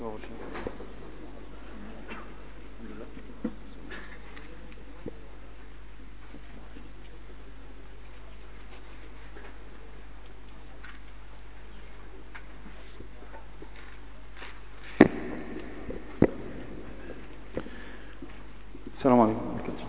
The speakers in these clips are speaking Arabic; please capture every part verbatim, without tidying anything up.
السلام عليكم ورحمة الله.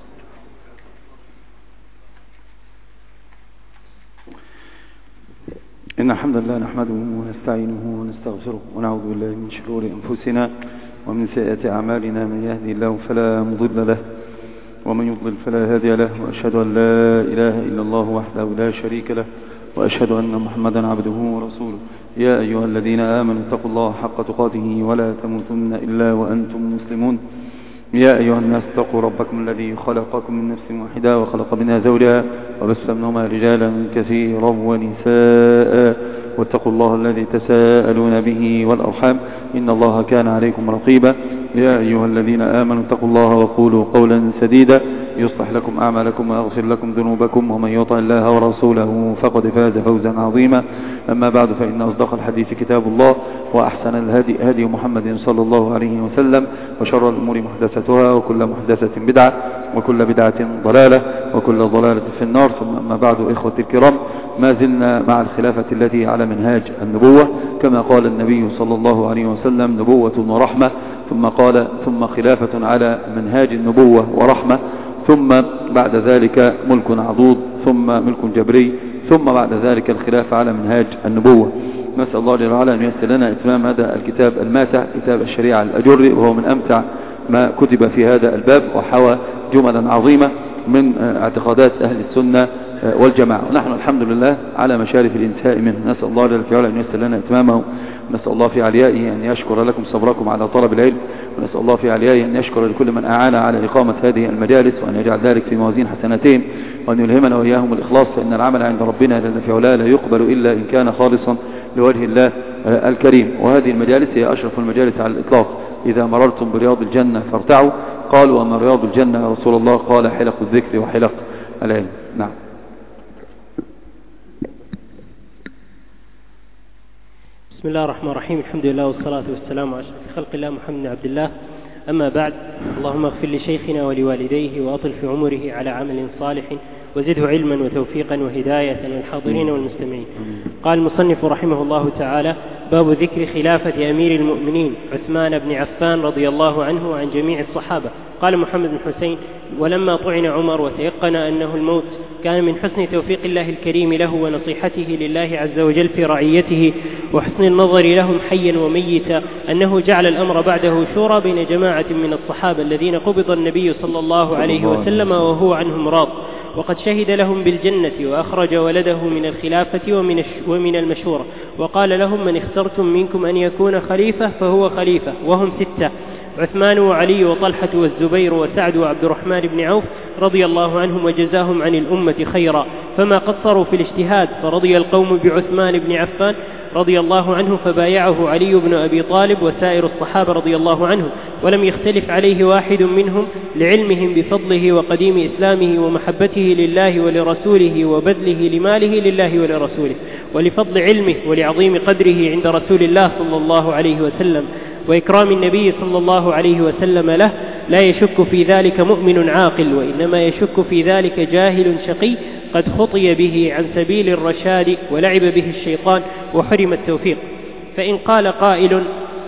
إن الحمد لله نحمده ونستعينه ونستغفره ونعوذ بالله من شرور أنفسنا ومن سيئات أعمالنا. من يهدي الله فلا مضل له ومن يضلل فلا هادي له، وأشهد أن لا إله إلا الله وحده لا شريك له، وأشهد أن محمدا عبده ورسوله. يا أيها الذين آمنوا اتقوا الله حق تقاته ولا تموتن إلا وأنتم مسلمون. يا أيها الناس اتقوا ربكم الذي خلقكم من نفس واحدة وخلق منها زوجها وبث منهما رجالا كثيرا ونساء، واتقوا الله الذي تساءلون به والأرحام إن الله كان عليكم رقيبا. يا أيها الذين آمنوا اتقوا الله وقولوا قولا سديدا يصلح لكم أعمالكم ويغفر لكم ذنوبكم، ومن يطع الله ورسوله فقد فاز فوزا عظيما. أما بعد، فإن أصدق الحديث كتاب الله، وأحسن الهدي هدي محمد صلى الله عليه وسلم، وشر الأمور محدثتها، وكل محدثة بدعة، وكل بدعة ضلالة، وكل ضلالة في النار. ثم أما بعد، إخوة الكرام، ما زلنا مع الخلافة التي على منهاج النبوة، كما قال النبي صلى الله عليه وسلم: نبوة ورحمة، ثم قال ثم خلافة على منهاج النبوة ورحمة، ثم بعد ذلك ملك عضوض، ثم ملك جبري، ثم بعد ذلك الخلافة على منهاج النبوة. نسأل الله جل وعلا أن ييسر لنا إتمام هذا الكتاب الماتع، كتاب الشريعة الأجري، وهو من أمتع ما كتب في هذا الباب، وحوى جملا عظيمة من اعتقادات أهل السنة والجماعة، ونحن الحمد لله على مشارف الانتهاء منه. نسأل الله جل وعلا أن ييسر لنا إتمامه، ونسأل الله في عليائه أن يشكر لكم صبركم على طلب العلم، ونسأل الله في عليائه أن يشكر لكل من أعان على إقامة هذه المجالس، وأن يجعل ذلك في موازين حسناتهم، وأن يلهمنا وإياهم الإخلاص، فإن العمل عند ربنا جل في علاه لا يقبل إلا إن كان خالصا لوجه الله الكريم. وهذه المجالس هي أشرف المجالس على الإطلاق. إذا مررتم برياض الجنة فارتعوا. قالوا: وما رياض الجنة يا رسول الله؟ قال: حلق الذكر وحلق العلم. نعم. بسم الله الرحمن الرحيم. الحمد لله والصلاة والسلام على أشرف خلق الله محمد بن عبد الله. أما بعد، اللهم اغفر لشيخنا ولوالديه وأطل في عمره على عمل صالح، وزده علما وتوفيقا وهداية للحاضرين والمستمعين. قال المصنف رحمه الله تعالى: باب ذكر خلافة أمير المؤمنين عثمان بن عفان رضي الله عنه وعن جميع الصحابة. قال محمد بن حسين: ولما طعن عمر وتيقن أنه الموت، كان من حسن توفيق الله الكريم له ونصيحته لله عز وجل في رعيته وحسن النظر لهم حيا وميتا أنه جعل الأمر بعده شورى بين جماعة من الصحابة الذين قبض النبي صلى الله عليه وسلم وهو عنهم راض، وقد شهد لهم بالجنة، وأخرج ولده من الخلافة ومن, ومن المشورة، وقال لهم: من اخترتم منكم أن يكون خليفة فهو خليفة، وهم ستة: عثمان وعلي وطلحة والزبير وسعد وعبد الرحمن بن عوف رضي الله عنهم وجزاهم عن الأمة خيرا، فما قصروا في الاجتهاد، فرضي القوم بعثمان بن عفان رضي الله عنه، فبايعه علي بن أبي طالب وسائر الصحابة رضي الله عنهم، ولم يختلف عليه واحد منهم لعلمهم بفضله وقديم إسلامه ومحبته لله ولرسوله وبذله لماله لله ولرسوله، ولفضل علمه ولعظيم قدره عند رسول الله صلى الله عليه وسلم وإكرام النبي صلى الله عليه وسلم له. لا يشك في ذلك مؤمن عاقل، وإنما يشك في ذلك جاهل شقي قد خطي به عن سبيل الرشاد ولعب به الشيطان وحرم التوفيق. فإن قال قائل: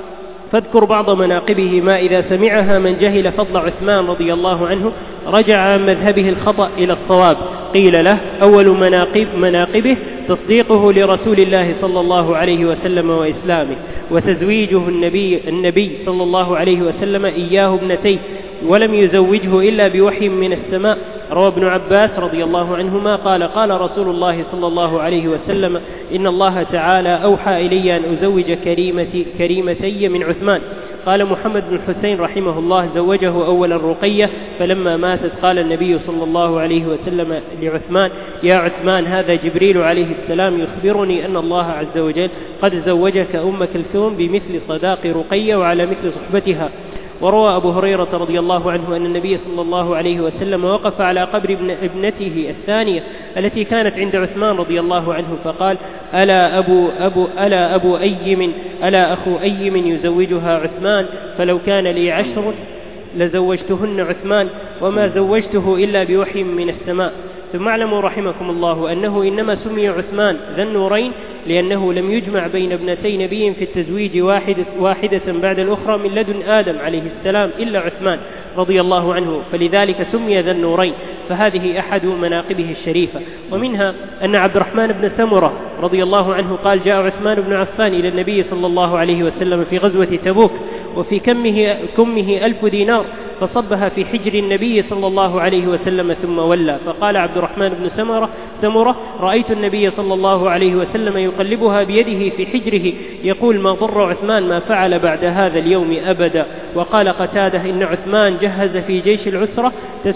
فاذكر بعض مناقبه ما إذا سمعها من جهل فضل عثمان رضي الله عنه رجع عن مذهبه الخطأ إلى الصواب، قيل له: أول مناقب مناقبه تصديقه لرسول الله صلى الله عليه وسلم وإسلامه، وتزويجه النبي, النبي صلى الله عليه وسلم إياه ابنتيه، ولم يزوجه إلا بوحي من السماء. روى ابن عباس رضي الله عنهما قال: قال رسول الله صلى الله عليه وسلم: إن الله تعالى أوحى إلي أن أزوج كريمتي كريمتي من عثمان. قال محمد بن حسين رحمه الله: زوجه أولا رقية، فلما ماتت قال النبي صلى الله عليه وسلم لعثمان: يا عثمان، هذا جبريل عليه السلام يخبرني أن الله عز وجل قد زوجك أم كلثوم بمثل صداق رقية وعلى مثل صحبتها. وروى أبو هريرة رضي الله عنه أن النبي صلى الله عليه وسلم وقف على قبر ابن ابنته الثانية التي كانت عند عثمان رضي الله عنه فقال: ألا أبو, أبو, ألا أبو أيم ألا أخو أيم يزوجها عثمان، فلو كان لي عشر لزوجتهن عثمان، وما زوجته إلا بوحي من السماء. ثم اعلموا رحمكم الله أنه إنما سمي عثمان ذا النورين لأنه لم يجمع بين ابنتي نبي في التزويج واحدة, واحدة بعد الأخرى من لدن آدم عليه السلام إلا عثمان رضي الله عنه، فلذلك سمي ذا النورين، فهذه أحد مناقبه الشريفة. ومنها أن عبد الرحمن بن سمرة رضي الله عنه قال: جاء عثمان بن عفان إلى النبي صلى الله عليه وسلم في غزوة تبوك وفي كمه, كمه ألف دينار، فصبها في حجر النبي صلى الله عليه وسلم ثم ولى. فقال عبد الرحمن بن سمرة, سمرة: رأيت النبي صلى الله عليه وسلم يقلبها بيده في حجره يقول: ما ضر عثمان ما فعل بعد هذا اليوم أبدا. وقال قتادة: إن عثمان جهز في جيش العسرة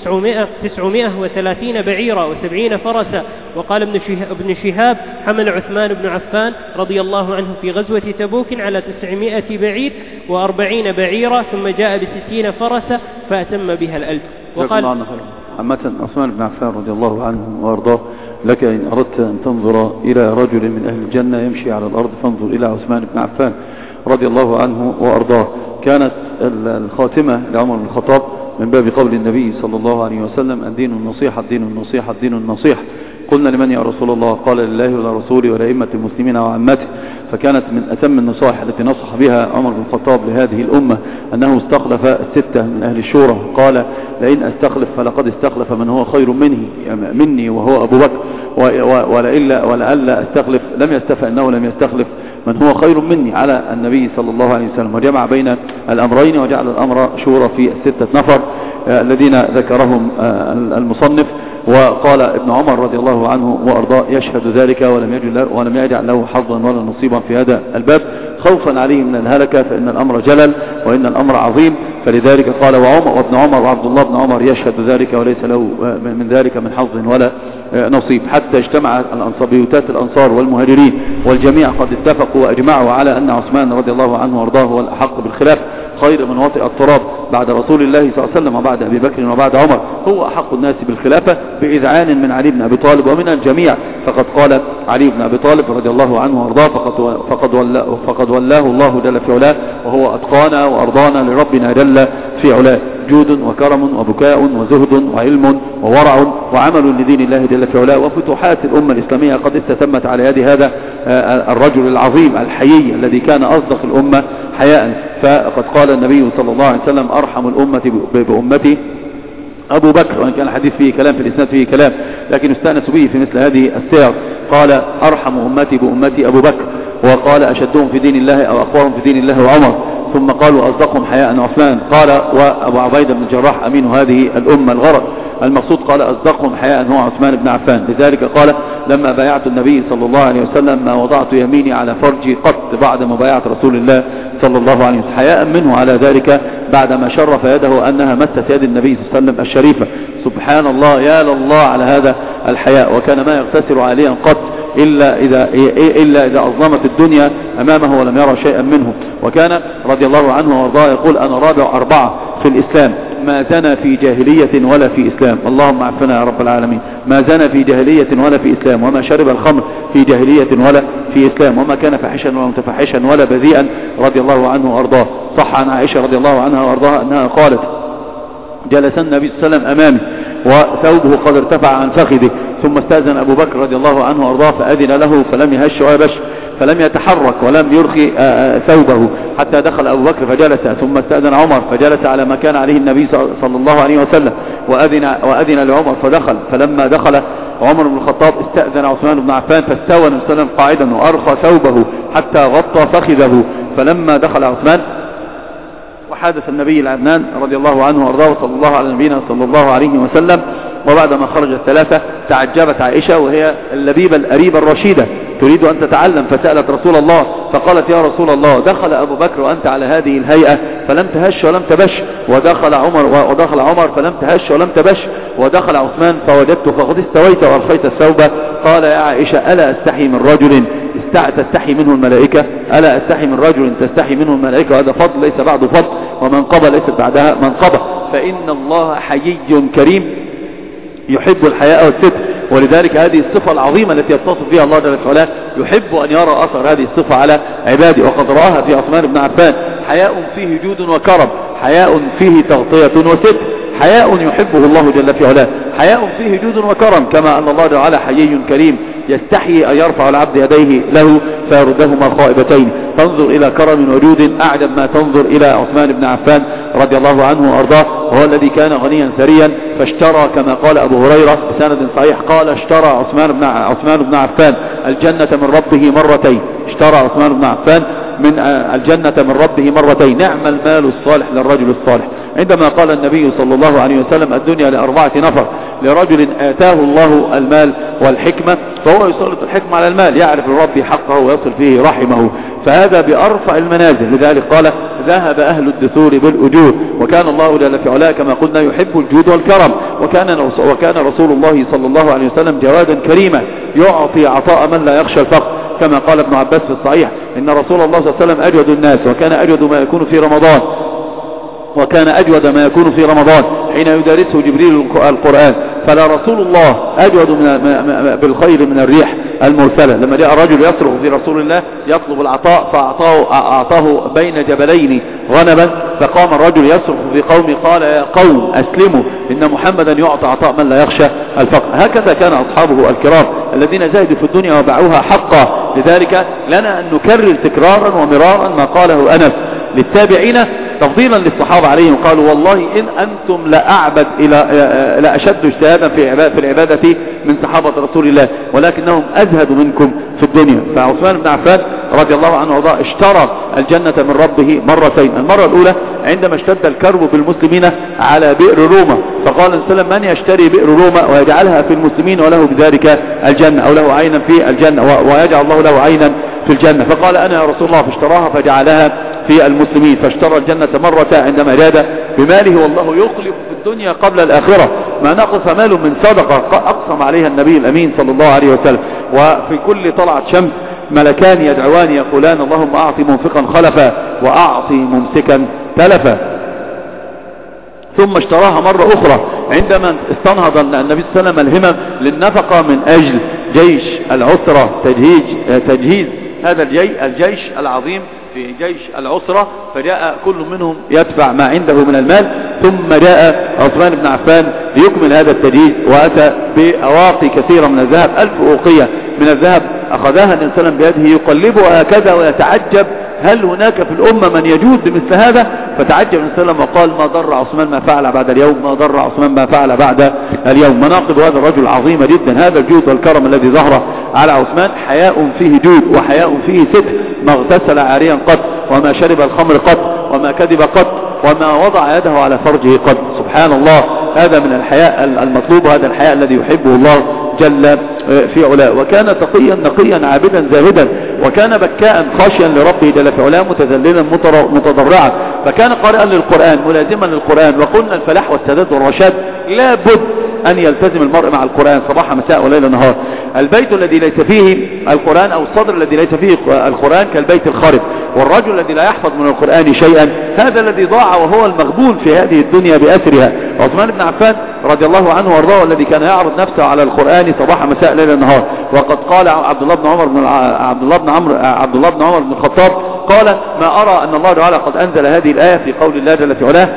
تسعمائة وثلاثين بعيرا وسبعين فرسا. وقال ابن شهاب: حمل عثمان بن عفان رضي الله عنه في غزوة تبوك على تسعمائة بعير وأربعين بعيرا، ثم جاء بستين فرسا فأتم بها الألف. وقال عامة عثمان بن عفان رضي الله عنه وارضاه، لك إن أردت أن تنظر إلى رجل من أهل الجنة يمشي على الأرض فانظر إلى عثمان بن عفان رضي الله عنه وأرضاه. كانت الخاتمة لعمر بن الخطاب من باب قول النبي صلى الله عليه وسلم: الدين النصيحة الدين النصيحة الدين النصيحة. قلنا: لمن يا رسول الله؟ قال: لله ولرسوله ولأئمة المسلمين وعامته. فكانت من أتم النصائح التي نصح بها عمر بن الخطاب لهذه الأمة أنه استخلف الستة من أهل الشورى، قال: لئن أستخلف فلقد استخلف من هو خير مني مني وهو أبو بكر، ولئلا ولألا أستخلف لم يستفى أنه لم يستخلف من هو خير مني على النبي صلى الله عليه وسلم. وجمع بين الأمرين وجعل الأمر شورى في الستة نفر الذين ذكرهم المصنف. وقال ابن عمر رضي الله عنه وأرضاه: يشهد ذلك ولم يجعل, ولم يجعل له حظا ولا نصيبا في هذا الباب خوفا عليه من الهلكة، فإن الأمر جلل وإن الأمر عظيم. فلذلك قال: وعمر وابن عمر وعبد الله بن عمر يشهد ذلك وليس له من ذلك من حظ ولا نصيب. حتى اجتمع بيوتات الأنصار والمهاجرين والجميع قد اتفقوا وأجمعوا على أن عثمان رضي الله عنه وارضاه هو الأحق بالخلاف، خير من وطئ التراب بعد رسول الله صلى الله عليه وسلم وبعد أبي بكر وبعد عمر، هو أحق الناس بالخلافة بإذعان من علي بن أبي طالب ومن الجميع. فقد قال علي بن أبي طالب رضي الله عنه وارضاه: فقد, فقد, ولاه, فقد ولاه الله جل في علاه وهو أتقانا وأرضانا لربنا جل في علاه، جود وكرم وبكاء وزهد وعلم وورع وعمل لدين الله جل في علاه، وفتوحات الأمة الإسلامية قد استتمت على يد هذا الرجل العظيم الحيي الذي كان أصدق الأمة حياء. فقد قال النبي صلى الله عليه وسلم: أرحم الأمة بأمتي أبو بكر، وإن كان الحديث فيه كلام في الإسناد فيه كلام لكن استأنس به في مثل هذه السير. قال: أرحم أمتي بأمتي أبو بكر، وقال: أشدهم في دين الله أو أقوهم في دين الله عمر، ثم قالوا: أصدقهم حياء عثمان. قال: وأبو عبيدة بن الجراح أمين هذه الأمة الغرق. المقصود قال: أصدقهم حياء هو عثمان بن عفان. لذلك قال: لما بايعت النبي صلى الله عليه وسلم ما وضعت يميني على فرجي قط بعد مبايعة رسول الله صلى الله عليه وسلم، حياء منه على ذلك بعدما شرف يده أنها مست يد النبي صلى الله عليه وسلم الشريفة. سبحان الله، يا لله على هذا الحياء. وكان ما يقتصر عليا قط إلا إذا, إلا إذا أظلمت الدنيا أمامه ولم يرى شيئا منه. وكان رضي الله عنه وارضاه يقول: أنا رابع أربعة في الإسلام، ما زنى في جاهلية ولا في إسلام. اللهم عفنا يا رب العالمين. ما زنى في جاهلية ولا في إسلام، وما شرب الخمر في جاهلية ولا في إسلام، وما كان فاحشا ولا متفحشا ولا بذيئا رضي الله عنه وارضاه. صح عن عائشة رضي الله عنها وارضاها أنها قالت: جلس النبي صلى الله عليه وسلم أمامي وثوبه قد ارتفع عن فخذه، ثم استأذن أبو بكر رضي الله عنه وارضاه فأذن له فلم يهش ولا بش، فلم يتحرك ولم يرخي ثوبه حتى دخل أبو بكر فجلس، ثم استأذن عمر فجلس على ما كان عليه النبي صلى الله عليه وسلم، وأذن, وأذن لعمر فدخل. فلما دخل عمر بن الخطاب استأذن عثمان بن عفان فاستوى النبي صلى الله عليه وسلم قاعدا وأرخى ثوبه حتى غطى فخذه. فلما دخل عثمان وحادث النبي العدنان رضي الله عنه وارضاه صلى الله على نبينا صلى الله عليه وسلم. وبعدما خرج الثلاثة تعجبت عائشة وهي اللبيبة الأريبة الرشيدة تريد أن تتعلم، فسألت رسول الله فقالت: يا رسول الله، دخل أبو بكر وأنت على هذه الهيئة فلم تهش ولم تبش، ودخل عمر ودخل عمر فلم تهش ولم تبش، ودخل عثمان فوجدت فقد استويت وأرخيت الثوب. قال: يا عائشة، ألا أستحي من رجل تستحي منه الملائكة، ألا أستحي من رجل تستحي منه الملائكة، وهذا فضل ليس بعده فضل، ومنقبة ليست بعدها منقبة. فإن الله حيي كريم يحب الحياء والستر، ولذلك هذه الصفة العظيمة التي يتصف بها الله جل وعلا يحب أن يرى أثر هذه الصفة على عباده، وقد رآها في عثمان بن عفان: حياء فيه جود وكرم، حياء فيه تغطية وستر، حياء يحبه الله جل في علاه، حياء فيه جود وكرم، كما أن الله جل وعلا حيي كريم يستحيي أن يرفع العبد يديه له فيردهما خائبتين. تنظر إلى كرم وجود أعجب ما تنظر إلى عثمان بن عفان رضي الله عنه وأرضاه، وهو الذي كان غنيا ثريا فاشترى كما قال أبو هريرة بسند صحيح، قال: اشترى عثمان بن عثمان بن عفان الجنة من ربه مرتين. اشترى عثمان بن عفان من الجنة من ربه مرتين. نعم المال الصالح للرجل الصالح. عندما قال النبي صلى الله عليه وسلم: الدنيا لأربعة نفر: لرجل آتاه الله المال والحكمة فهو يسلط الحكمة على المال، يعرف لربه حقه ويصل فيه رحمه، فهذا بأرفع المنازل. لذلك قال: ذهب أهل الدثور بالأجور. وكان الله جل في علاه كما قلنا يحب الجود والكرم، وكان وكان رسول الله صلى الله عليه وسلم جوادا كريما يعطي عطاء من لا يخشى الفقر، كما قال ابن عباس في الصحيح: إن رسول الله صلى الله عليه وسلم أجود الناس، وكان أجود ما يكون في رمضان وكان أجود ما يكون في رمضان حين يدارسه جبريل القرآن، فلا رسول الله أجود من بالخير من الريح المرسلة. لما جاء رجل يصرخ في رسول الله يطلب العطاء فأعطاه أعطاه بين جبلين غنما، فقام الرجل يصرخ في قومه قال: يا قوم أسلموا إن محمدا يعطى عطاء من لا يخشى الفقر. هكذا كان أصحابه الكرام الذين زهدوا في الدنيا وباعوها حقا. لذلك لنا أن نكرر تكرارا ومرارا ما قاله أنس للتابعين تفضيلا للصحابة عليهم، قالوا: والله إن أنتم لأعبد إلى لأشد اجتهادا في العبادة من صحابة رسول الله، ولكنهم أزهدوا منكم في الدنيا. فعثمان بن عفان رضي الله عنه وارضاه اشترى الجنة من ربه مرتين. المرة الأولى عندما اشتد الكرب بالمسلمين على بئر روما، فقال النبي صلى الله عليه وسلم: من يشتري بئر روما ويجعلها في المسلمين وله بذلك الجنة، أو له عينا في الجنة ويجعل الله له عينا في الجنة؟ فقال: أنا يا رسول الله، فاشتراها فجعلها في المسلمين، فاشترى الجنة مرة عندما جاد بماله، والله يخلف في الدنيا قبل الآخرة ما نقص مال من صدقة أقسم عليها النبي الأمين صلى الله عليه وسلم. وفي كل طلعة شمس ملكان يدعوان يقولان: اللهم أعطي منفقا خلفا وأعطي ممسكا تلفا. ثم اشتراها مرة أخرى عندما استنهض النبي صلى الله عليه وسلم الهمم للنفقة من أجل جيش العسرة، تجهيز, تجهيز هذا الجيش العظيم في جيش العسرة، فجاء كل منهم يدفع ما عنده من المال، ثم جاء عثمان بن عفان ليكمل هذا التجهيز، وأتى بأواقي كثيرة من الذهب، ألف أوقية من الذهب أخذها النبي صلى الله عليه وسلم بيده يقلبها هكذا ويتعجب: هل هناك في الأمة من يجود بمثل هذا؟ فتعجب النبي صلى الله عليه وسلم وقال: ما ضر عثمان ما فعل بعد اليوم، ما ضر عثمان ما فعل بعد اليوم. مناقب هذا الرجل عظيمة جدا. هذا الجود والكرم الذي ظهر على عثمان: حياء فيه جود وحياء فيه ستر، ما اغتسل عاريا قط، وما شرب الخمر قط، وما كذب قط، وما وضع يده على فرجه قط. سبحان الله، هذا من الحياء المطلوب، هذا الحياء الذي يحبه الله جل في علاه. وكان تقيا نقيا عابدا زاهدا، وكان بكاء خاشيا لربه جل في علاه، متذللا متضرعا، فكان قارئا للقرآن ملازما للقرآن. وقلنا الفلاح والسداد والرشاد لا بد أن يلتزم المرء مع القرآن صباح مساء وليل نهار. البيت الذي ليس فيه القرآن أو الصدر الذي ليس فيه القرآن كالبيت الخارب، والرجل الذي لا يحفظ من القرآن شيئا هذا الذي ضاع وهو المغبون في هذه الدنيا بأسرها. عثمان بن عفان رضي الله عنه وارضاه الذي كان يعرض نفسه على القرآن صباح مساء ليل نهار. وقد قال عبد الله بن عمر بن عبد الله بن عمرو عبد الله بن عمر بن الخطاب قال: ما أرى أن الله تعالى قد أنزل هذه الآية في قول الله جل في علاه: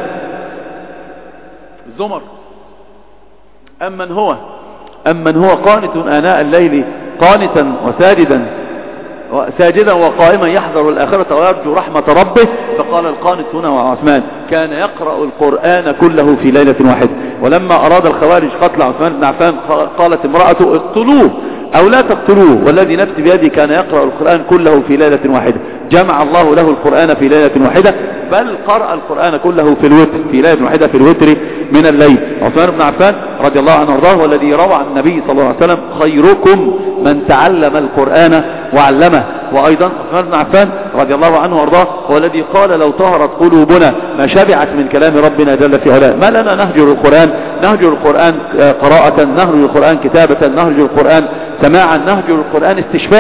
الزمر أمن هو أمن هو قانت آناء الليل قانتا وساجدا ساجدا وقائما يحذر الآخرة ويرجو رحمة ربه. فقال القانت هنا وعثمان كان يقرأ القرآن كله في ليلة واحدة. ولما أراد الخوارج قتل عثمان بن عفان قالت امرأته: اقتلوه أو لا تقتلوه، والذي نفسي بيدي كان يقرأ القرآن كله في ليلة واحدة. جمع الله له القرآن في ليلة واحدة، بل قرأ القرآن كله في الوتر في ليلة واحدة في الوتر من الليل. عثمان بن عفان رضي الله عنه وارضاه والذي روى عن النبي صلى الله عليه وسلم: خيركم من تعلم القرآن وعلمه. وأيضا عثمان بن عفان رضي الله عنه وارضاه هو الذي قال: لو طهرت قلوبنا ما شبعت من كلام ربنا جل في علاه. ما لنا نهجر القرآن، نهجر القرآن قراءة، نهجر القرآن كتابة، نهجر القرآن سماعا، نهجر القرآن استشفاء.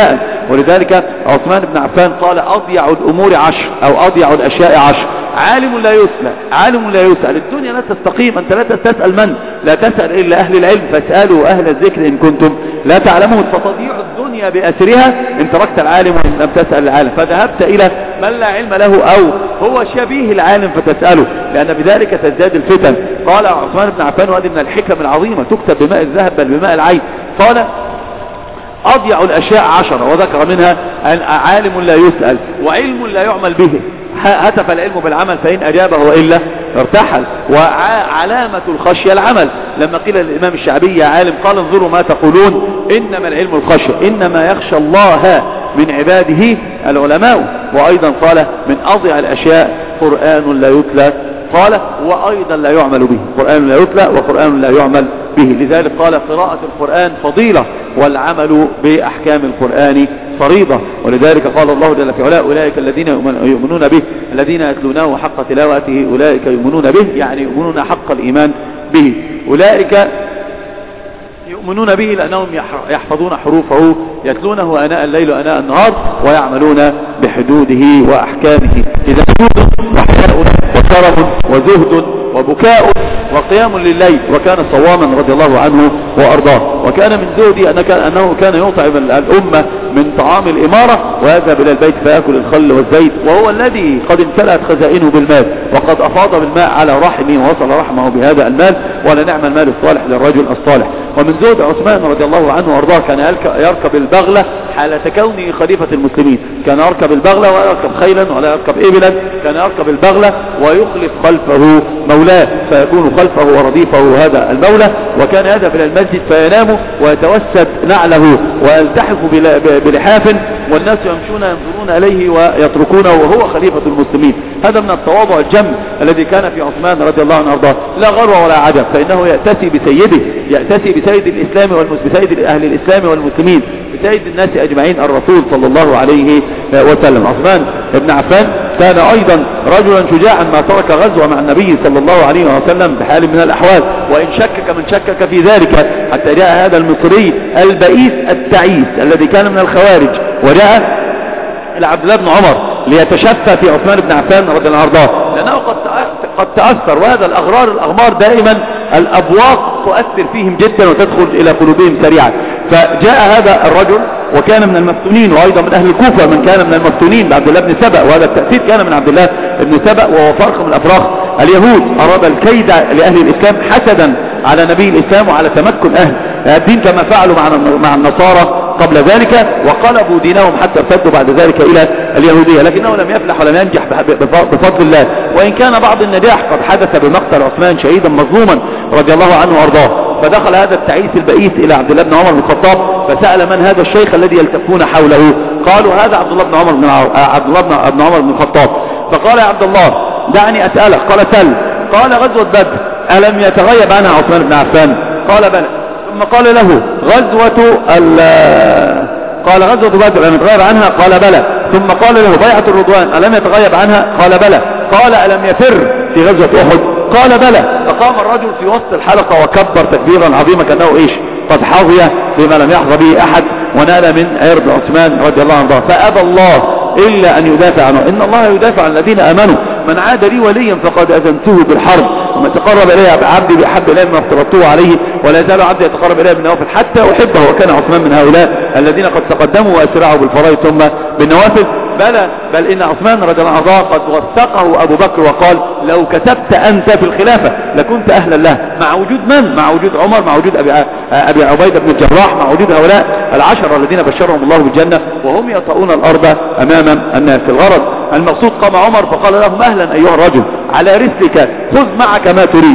ولذلك عثمان بن عفان قال أضيع الأمور عشر أو أضيع الأشياء عشر. عالم لا يسأل، عالم لا يسأل. الدنيا لا تستقيم، أنت لا تسأل من؟ لا تسأل إلا أهل العلم، فاسألوا أهل الذكر إن كنتم لا تعلمون. فتضيع الدنيا بأسرها إن تركت العالم وإن لم تسأل العالم، فذهبت إلى من لا علم له أو هو شبيه العالم فتسأله، لأن بذلك تزداد الفتن. قال عثمان بن عفان، وهذه من الحكم العظيمة تكتب بماء الذهب بل بماء العين، قال أضيع الأشياء عشرة، وذكر منها عالم لا يسأل وعلم لا يعمل به. هتف العلم بالعمل فإن أجابه وإلا ارتحل. وعلامة الخشية العمل. لما قيل للإمام الشعبي يا عالم قال انظروا ما تقولون إنما العلم الخشية، إنما يخشى الله من عباده العلماء. وأيضا قال من أضيع الأشياء قرآن لا يتلى، قال وأيضا لا يعمل به، قرآن لا يتلى وقرآن لا يعمل به. لذلك قال قراءة القرآن فضيلة والعمل بأحكام القرآن فريضة. ولذلك قال الله جل في علاه أولئك الذين يؤمنون به الذين يتلونه حق تلاوته أولئك يؤمنون به، يعني يؤمنون حق الإيمان به. أولئك يؤمنون به لأنهم يحفظون حروفه يتلونه آناء الليل وآناء النهار ويعملون بحدوده وأحكامه. إذا جود وحياء وكرم وزهد وبكاء وقيام لليل. وكان صواما رضي الله عنه وأرضاه. وكان من زهده أنه كان يطعم الأمة من طعام الإمارة ويذهب إلى البيت فيأكل الخل والزيت، وهو الذي قد امتلأت خزائنه بالمال وقد أفاض بالماء على رحمه ووصل رحمه بهذا المال، ولنعم المال الصالح للرجل الصالح. ومن زهد عثمان رضي الله عنه وأرضاه كان يركب البغلة حالة كونه خليفة المسلمين. كان يركب البغلة ولا يركب خيلا ولا يركب إبلا، كان يركب البغلة ويخلف خلفه مولاه فيكون خلفه ورديفه هذا المولى. وكان يذهب إلى المسجد فينام ويتوسد نعله ويلتحف بلحاف والناس يمشون ينظرون إليه ويتركونه وهو خليفة المسلمين. هذا من التواضع الجم الذي كان في عثمان رضي الله عنه وارضاه. لا غرو ولا عجب، فإنه يأتسي بسيده، يأتسي بسيد الإسلام بسيد أهل الإسلام والمسلمين، بسيد الناس أجمعين الرسول صلى الله عليه وسلم. عثمان بن عفان كان أيضا رجلا شجاعا ما ترك غزوة مع النبي صلى الله عليه وسلم بحال من الأحوال، وإن شكك من شكك في ذلك حتى جاء هذا المصري البئيس التعيس الذي كان من الخوارج وجاء إلى عبد الله بن عمر ليتشفى في عثمان بن عفان رضي الله عنه، لأنه قد قد تأثر. وهذا الأغرار الأغمار دائما الأبواق تؤثر فيهم جدا وتدخل إلى قلوبهم سريعا. فجاء هذا الرجل وكان من المفتونين، وأيضا من أهل الكوفة من كان من المفتونين بعبد الله بن سبأ، وهذا التأثير كان من عبد الله بن سبأ وهو فرق من أفراخ اليهود. أراد الكيد لأهل الإسلام حسدا على نبي الإسلام وعلى تمكن أهل الدين كما فعلوا مع النصارى قبل ذلك، وقلبوا دينهم حتى ارتدوا بعد ذلك إلى اليهودية، لكنه لم يفلح ولم ينجح بفضل الله. وإن كان بعض النجاح قد حدث بمقتل عثمان شهيدا مظلوما رضي الله عنه وارضاه. فدخل هذا التعيس البئيس إلى عبد الله بن عمر بن الخطاب فسأل من هذا الشيخ الذي يلتفون حوله؟ قالوا هذا عبد الله بن عمر بن عبد الله بن عمر بن الخطاب. فقال يا عبد الله دعني أسألك. قال سل. قال غزوة بدر ألم يتغيب عنها عثمان بن عفان؟ قال بلى. ثم قال له غزوة قال غزوة بدر ألم يتغيب عنها؟ قال بلى. ثم قال له بيعة الرضوان ألم يتغيب عنها؟ قال بلى. قال ألم يفر في غزوة أحد؟ قال بلى. فقام الرجل في وسط الحلقة وكبر تكبيرا عظيما كأنه إيش قد حظي بما لم يحظى به أحد ونال من عرض عثمان رضي الله عنه. فأبى الله إلا أن يدافع عنه. إن الله يدافع عن الذين آمنوا. من عاد لي وليا فقد أذنته بالحرب، ومن تقرب إلي عبدي بأحب إلي مما افترضته عليه، ولا يزال عبدي يتقرب إلي بالنوافل حتى أحبه. وكان عثمان من هؤلاء الذين قد تقدموا وأسرعوا بالفرائض ثم بالنوافل. بلى، بل إن عثمان رضي الله عنه قد وثقه أبو بكر وقال لو كتبت أنت في الخلافة لكنت أهلا له، مع وجود من؟ مع وجود عمر، مع وجود أبي, أبي عبيدة بن الجراح، مع وجود هؤلاء العشرة الذين بشرهم الله بالجنة وهم يطؤون الأرض أمام الناس. الغرض المقصود قام عمر فقال لهم أهلا أيها الرجل على رسلك خذ معك ما تريد.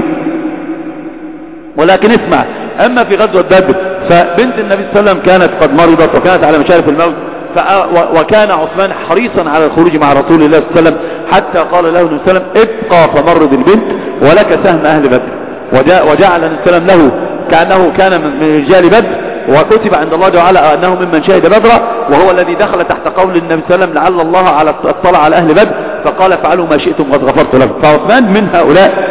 ولكن اسمع، أما في غزوة بدر فبنت النبي صلى الله عليه وسلم كانت قد مرضت وكانت على مشارف الموت، وكان عثمان حريصا على الخروج مع رسول الله صلى الله عليه وسلم حتى قال له النبي صلى الله عليه وسلم ابقى فمرض البنت ولك سهم أهل بدر. وجعل النبي صلى الله عليه وسلم له كأنه كان من رجال بدر، وكتب عند الله تعالى أنه ممن شهد بدر، وهو الذي دخل تحت قول النبي صلى الله عليه وسلم لعل الله على اطلع على أهل بدر فقال فعلوا ما شئتم قد غفرت لكم. فعثمان من هؤلاء، لأن النبي صلى الله عليه وسلم قد كتبه من أهل بدر وقد رسم له سهما من.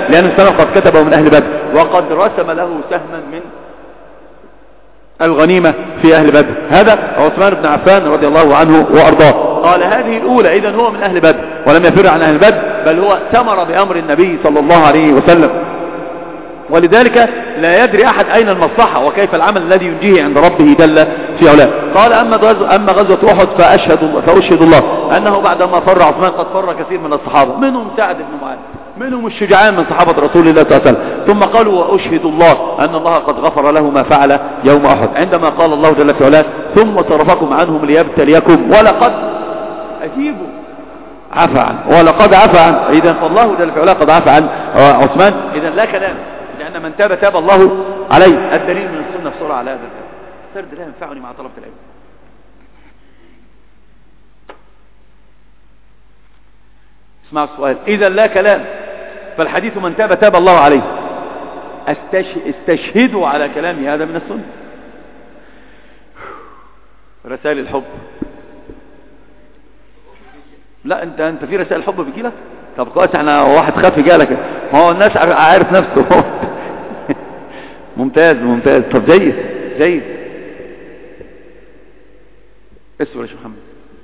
الغنيمة في أهل بدر. هذا عثمان بن عفان رضي الله عنه وأرضاه. قال هذه الأولى، إذن هو من أهل بدر ولم يفر عن أهل بدر، بل هو ثمر بأمر النبي صلى الله عليه وسلم، ولذلك لا يدري أحد أين المصلحة وكيف العمل الذي ينجيه عند ربه جل في علاه. قال أما غزوة, أما غزوة أحد فأشهد, فأشهد الله أنه بعدما فر عثمان قد فر كثير من الصحابة، منهم سعد بن معاذ، منهم الشجعان من صحابة رسول الله صلى الله عليه وسلم. ثم قالوا وأشهد الله أن الله قد غفر له ما فعل يوم أحد، عندما قال الله جل في علاه ثم صرفكم عنهم ليبتليكم ولقد أجيبوا عفى عنه ولقد عفى عنه. إذا فالله جل في علاه قد عفى عن عثمان. إذا لا كلام، لأن من تاب تاب الله عليه. الدليل من السنة بسرعة على هذا السرد لا ينفعني مع طلبة العلم. اسمعوا السؤال. إذا لا كلام فالحديث من تاب تاب الله عليه. استشهدوا على كلامي هذا من السنة. رسائل الحب، لا انت انت في رسائل حب بيجي لك؟ طب كويس، احنا واحد خاف جالك، هو الناس عارف نفسه. ممتاز ممتاز. طب جيد جيد. اسمه يا شيخ محمد.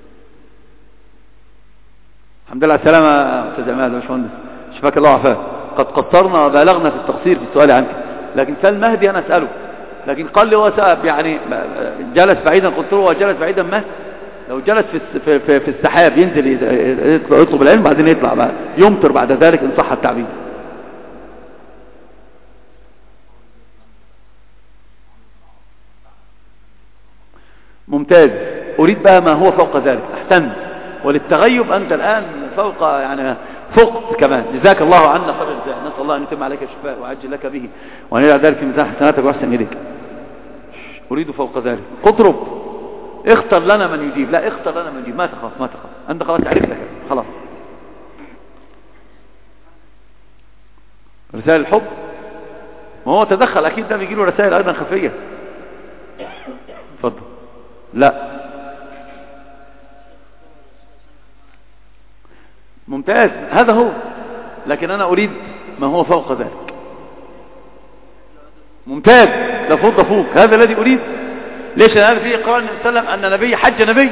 الحمد لله على السلامة يا استاذ عماد يا باشمهندس، شفاك الله وعافاك. قد قصرنا وبالغنا في التقصير في السؤال عنك، لكن سال مهدي انا اساله، لكن قال لي هو سأب يعني جلس بعيدا، قلت له هو جلس بعيدا ما لو جلس في في في السحاب ينزل يطلب العلم بعدين يطلع بقى يمطر بعد ذلك ان صح التعبير. ممتاز. اريد بقى ما هو فوق ذلك. احسنت. وللتغيب انت الان فوق يعني فوق كمان. جزاك الله عنا خير الجزاء. نسال الله ان يتم عليك الشفاء ويعجل لك به وان يجعل ذلك في ميزان حسناتك واحسن اليك. اريد فوق ذلك. اضرب، اختر لنا من يجيب. لا اختر لنا من يجيب، ما تخاف ما تخاف، انت خلاص عرفت لك خلاص. رسائل الحب، ما هو تدخل اكيد، ده بيجي له رسائل ايضا خفيه. اتفضل. لا ممتاز، هذا هو، لكن انا اريد ما هو فوق ذلك. ممتاز، ده فوق ده فوق، هذا الذي اريد. ليش؟ لأن فيه قال النبي صلى الله عليه وسلم أن نبي حج نبي،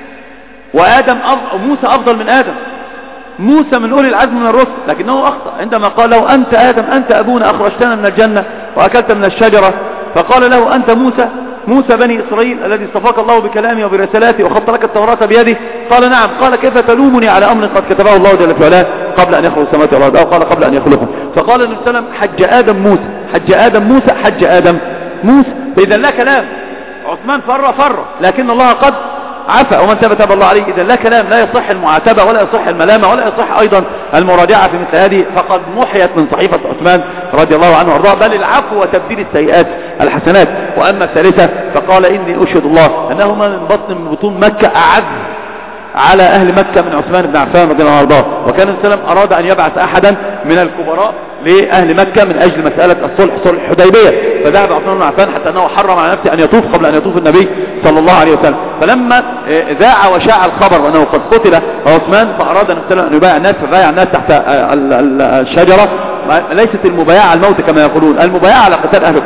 وآدم أفضل، وموسى أفضل من آدم. موسى من أولي العزم من الرسل، لكنه أخطأ عندما قال له أنت آدم أنت أبونا أخرجتنا من الجنة وأكلت من الشجرة، فقال له أنت موسى موسى بني إسرائيل الذي اصطفاك الله بكلامه وبرسالاته وخط لك التوراة بيده. قال نعم. قال كيف تلومني على أمر قد كتبه الله جل في علاه قبل أن يخلق السماوات والأرض، أو قال قبل أن يخلقهم. فقال النبي صلى الله عليه وسلم حج آدم موسى، حج آدم موسى، حج آدم موسى. فإذا لا كلام. عثمان فر فر لكن الله قد عفى، ومن تاب تاب الله عليه. إذا لا كلام، لا يصح المعاتبة ولا يصح الملامة ولا يصح أيضا المراجعة في مثل هذه، فقد محيت من صحيفة عثمان رضي الله عنه وارضاه، بل العفو وتبديل السيئات الحسنات. وأما الثالثة فقال إني أشهد الله أنه من بطن من بطون مكة أعز على أهل مكة من عثمان بن عفان رضي الله عنه وارضاه. وكان النبي صلى الله عليه وسلم أراد أن يبعث أحدا من الكبراء لأهل مكة من أجل مسألة الصلح، صلح الحديبية، فذهب عثمان بن عفان حتى أنه حرم على نفسه أن يطوف قبل أن يطوف النبي صلى الله عليه وسلم. فلما ذاع وشاع الخبر أنه قد قتل عثمان فأراد أن يبايع الناس، فبايع الناس تحت الشجرة. ليست المبايعة على الموت كما يقولون، المبايعة على قتال أهل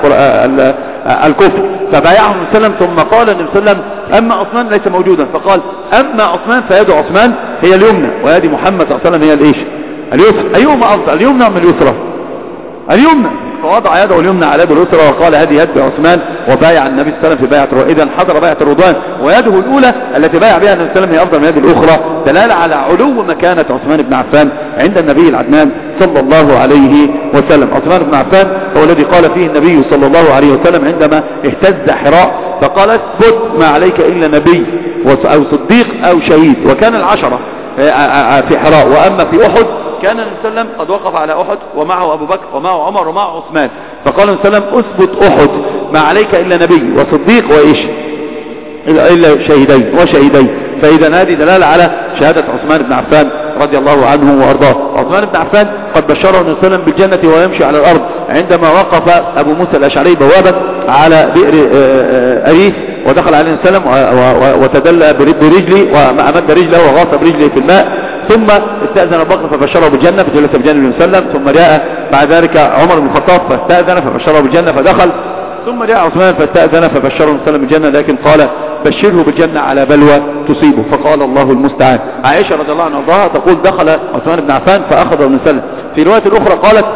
الكفر. فبايعهم النبي صلى الله عليه وسلم، ثم قال النبي صلى الله عليه وسلم أما عثمان ليس موجودا، فقال أما عثمان فيد عثمان هي اليمنى ويد محمد صلى الله عليه وسلم هي الإيش؟ اليسرى. أيهما أفضل، اليمنى من اليسرى؟ اليمنى. فوضع يده اليمنى على يده اليسرى وقال هذه يد عثمان، وبايع النبي صلى الله عليه وسلم في بيعة الرضوان. إذا حضر بيعة الرضوان ويده الأولى التي بايع بها النبي صلى الله عليه وسلم هي أفضل من يد الأخرى، دلالة على علو مكانة عثمان بن عفان عند النبي العدنان صلى الله عليه وسلم. عثمان بن عفان هو الذي قال فيه النبي صلى الله عليه وسلم عندما اهتز حراء فقال اثبت ما عليك إلا نبي أو صديق أو شهيد. وكان العشرة في حراء. وأما في أحد كان النبي صلى الله عليه وسلم قد وقف على أحد ومعه أبو بكر ومعه عمر ومعه عثمان، فقال النبي صلى الله عليه وسلم اثبت أحد ما عليك إلا نبي وصديق وإيش إلا شهيدين وشهيدين. فإذا هذه دلالة على شهادة عثمان بن عفان رضي الله عنه وأرضاه. عثمان بن عفان قد بشره النبي صلى الله عليه وسلم بالجنة وهو يمشي على الأرض عندما وقف أبو موسى الأشعري بوابا على بئر أريس، ودخل عليه النبي صلى الله عليه وسلم وتدلى برجلي وأمد رجله وغاص برجله في الماء، ثم استأذن أبو بكر فبشره بالجنة فجلس بجانب النبي صلى الله عليه وسلم، ثم جاء بعد ذلك عمر بن الخطاب فاستأذن فبشره بالجنة فدخل، ثم جاء عثمان فاستأذن فبشره النبي صلى الله عليه وسلم بالجنة، لكن قال بشره بالجنة على بلوى تصيبه، فقال الله المستعان. عائشة رضي الله عنها تقول دخل عثمان بن عفان فأخذه النبي صلى الله عليه وسلم. في رواية الأخرى قالت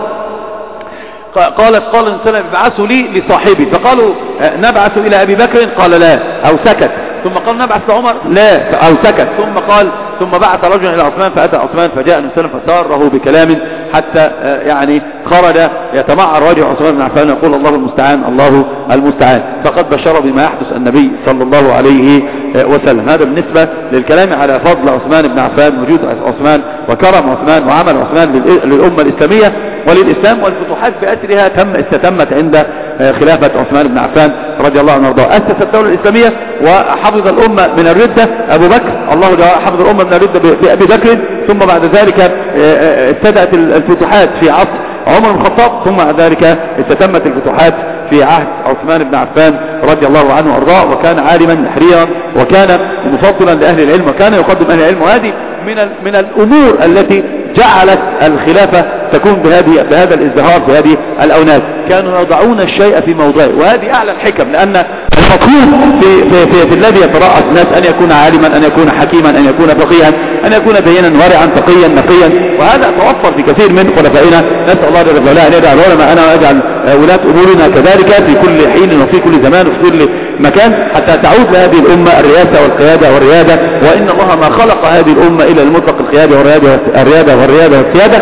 قالت قال النبي صلى الله عليه وسلم ابعثوا لي لصاحبي، فقالوا نبعث إلى أبي بكر، قال لا أو سكت، ثم قال نبعث لعمر لا أو سكت، ثم قال ثم بعث رجلا إلى عثمان فأتى عثمان فجاء النبي صلى الله عليه وسلم فساره بكلام حتى يعني خرج يتمعر وجه عثمان بن عفان يقول الله المستعان الله المستعان، فقد بشر بما يحدث النبي صلى الله عليه وسلم. هذا بالنسبة للكلام على فضل عثمان بن عفان، وجود عثمان وكرم عثمان وعمل عثمان للأمة الإسلامية وللإسلام، والفتوحات بأسرها تم استتمت عند خلافة عثمان بن عفان رضي الله عنه وارضاه. أسس الدولة الإسلامية وحفظ الأمة من الردة أبو بكر، الله حفظ الأمة من الردة بأبي بكر، ثم بعد ذلك ابتدأت الفتوحات في عصر عمر بن الخطاب، ثم بعد ذلك استتمت الفتوحات في عهد عثمان بن عفان رضي الله عنه وارضاه. وكان عالما حريا وكان مفضلا لأهل العلم وكان يقدم أهل العلم، وهذه من من الأمور التي جعلت الخلافة تكون بهذه بهذا الازدهار في هذه الأونات. كانوا يضعون الشيء في موضعه، وهذه أعلى الحكم، لأن المطلوب في, في, في, في الذي يترأس الناس أن يكون عالما، أن يكون حكيما، أن يكون فقيها، أن يكون دينا ورعا تقيا نقيا، وهذا توفر في كثير من خلفائنا. نسأل الله جل وعلا أن يجعل العلماء أنا وأجعل ولاة أمورنا كذلك في كل حين وفي كل زمان وفي كل مكان، حتى تعود لهذه الأمة الرئاسة والقيادة والريادة. وإن الله ما خلق هذه الأمة إلا المطلق القيادة والريادة والريادة والريادة والسيادة.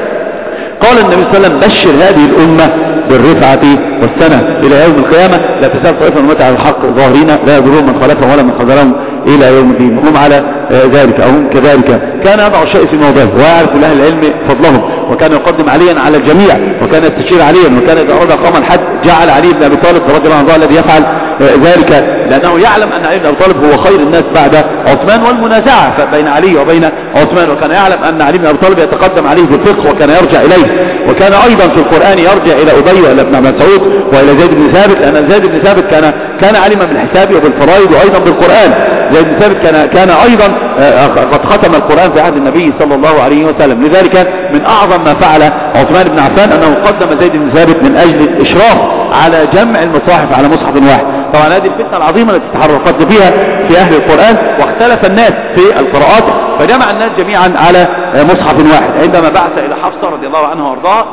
قال النبي صلى الله عليه وسلم بشر هذه الأمة بالرفعة والسنة إلى يوم القيامة، لا تزال طائفة من على الحق ظاهرين لا يضرهم من خلفهم ولا من خذلهم إلى يوم الدين، وهم على ذلك أو هم كذلك. كان يضع الشيء في موضعه ويعرف لأهل العلم فضلهم، وكان يقدم عليا على الجميع، وكان يستشير عليا، وكان إذا أراد قام الحد جعل علي بن أبي طالب رضي الله عنه الذي يفعل ذلك، لأنه يعلم أن علي بن أبي طالب هو خير الناس بعد عثمان، والمنازعة بين علي وبين عثمان، وكان يعلم أن علي بن أبي طالب يتقدم عليه في الفقه وكان يرجع إليه، وكان أيضا في القرآن يرجع إلى أبي وإلى ابن مسعود وإلى زيد بن ثابت، لأن زيد بن ثابت كان كان علما بالحساب وبالفرائض وأيضا بالقرآن. زيد بن ثابت كان كان أيضا قد ختم القرآن في عهد النبي صلى الله عليه وسلم. لذلك من أعظم ما فعل عثمان بن عفان أنه قدم زيد بن ثابت من أجل الإشراف على جمع المصاحف على مصحف واحد. طبعا هذه الفتنة العظيمة التي تحركت فيها في أهل القرآن، واختلف الناس في القراءات، فجمع الناس جميعا على مصحف واحد عندما بعث إلى حفصة رضي الله عنها وارضاها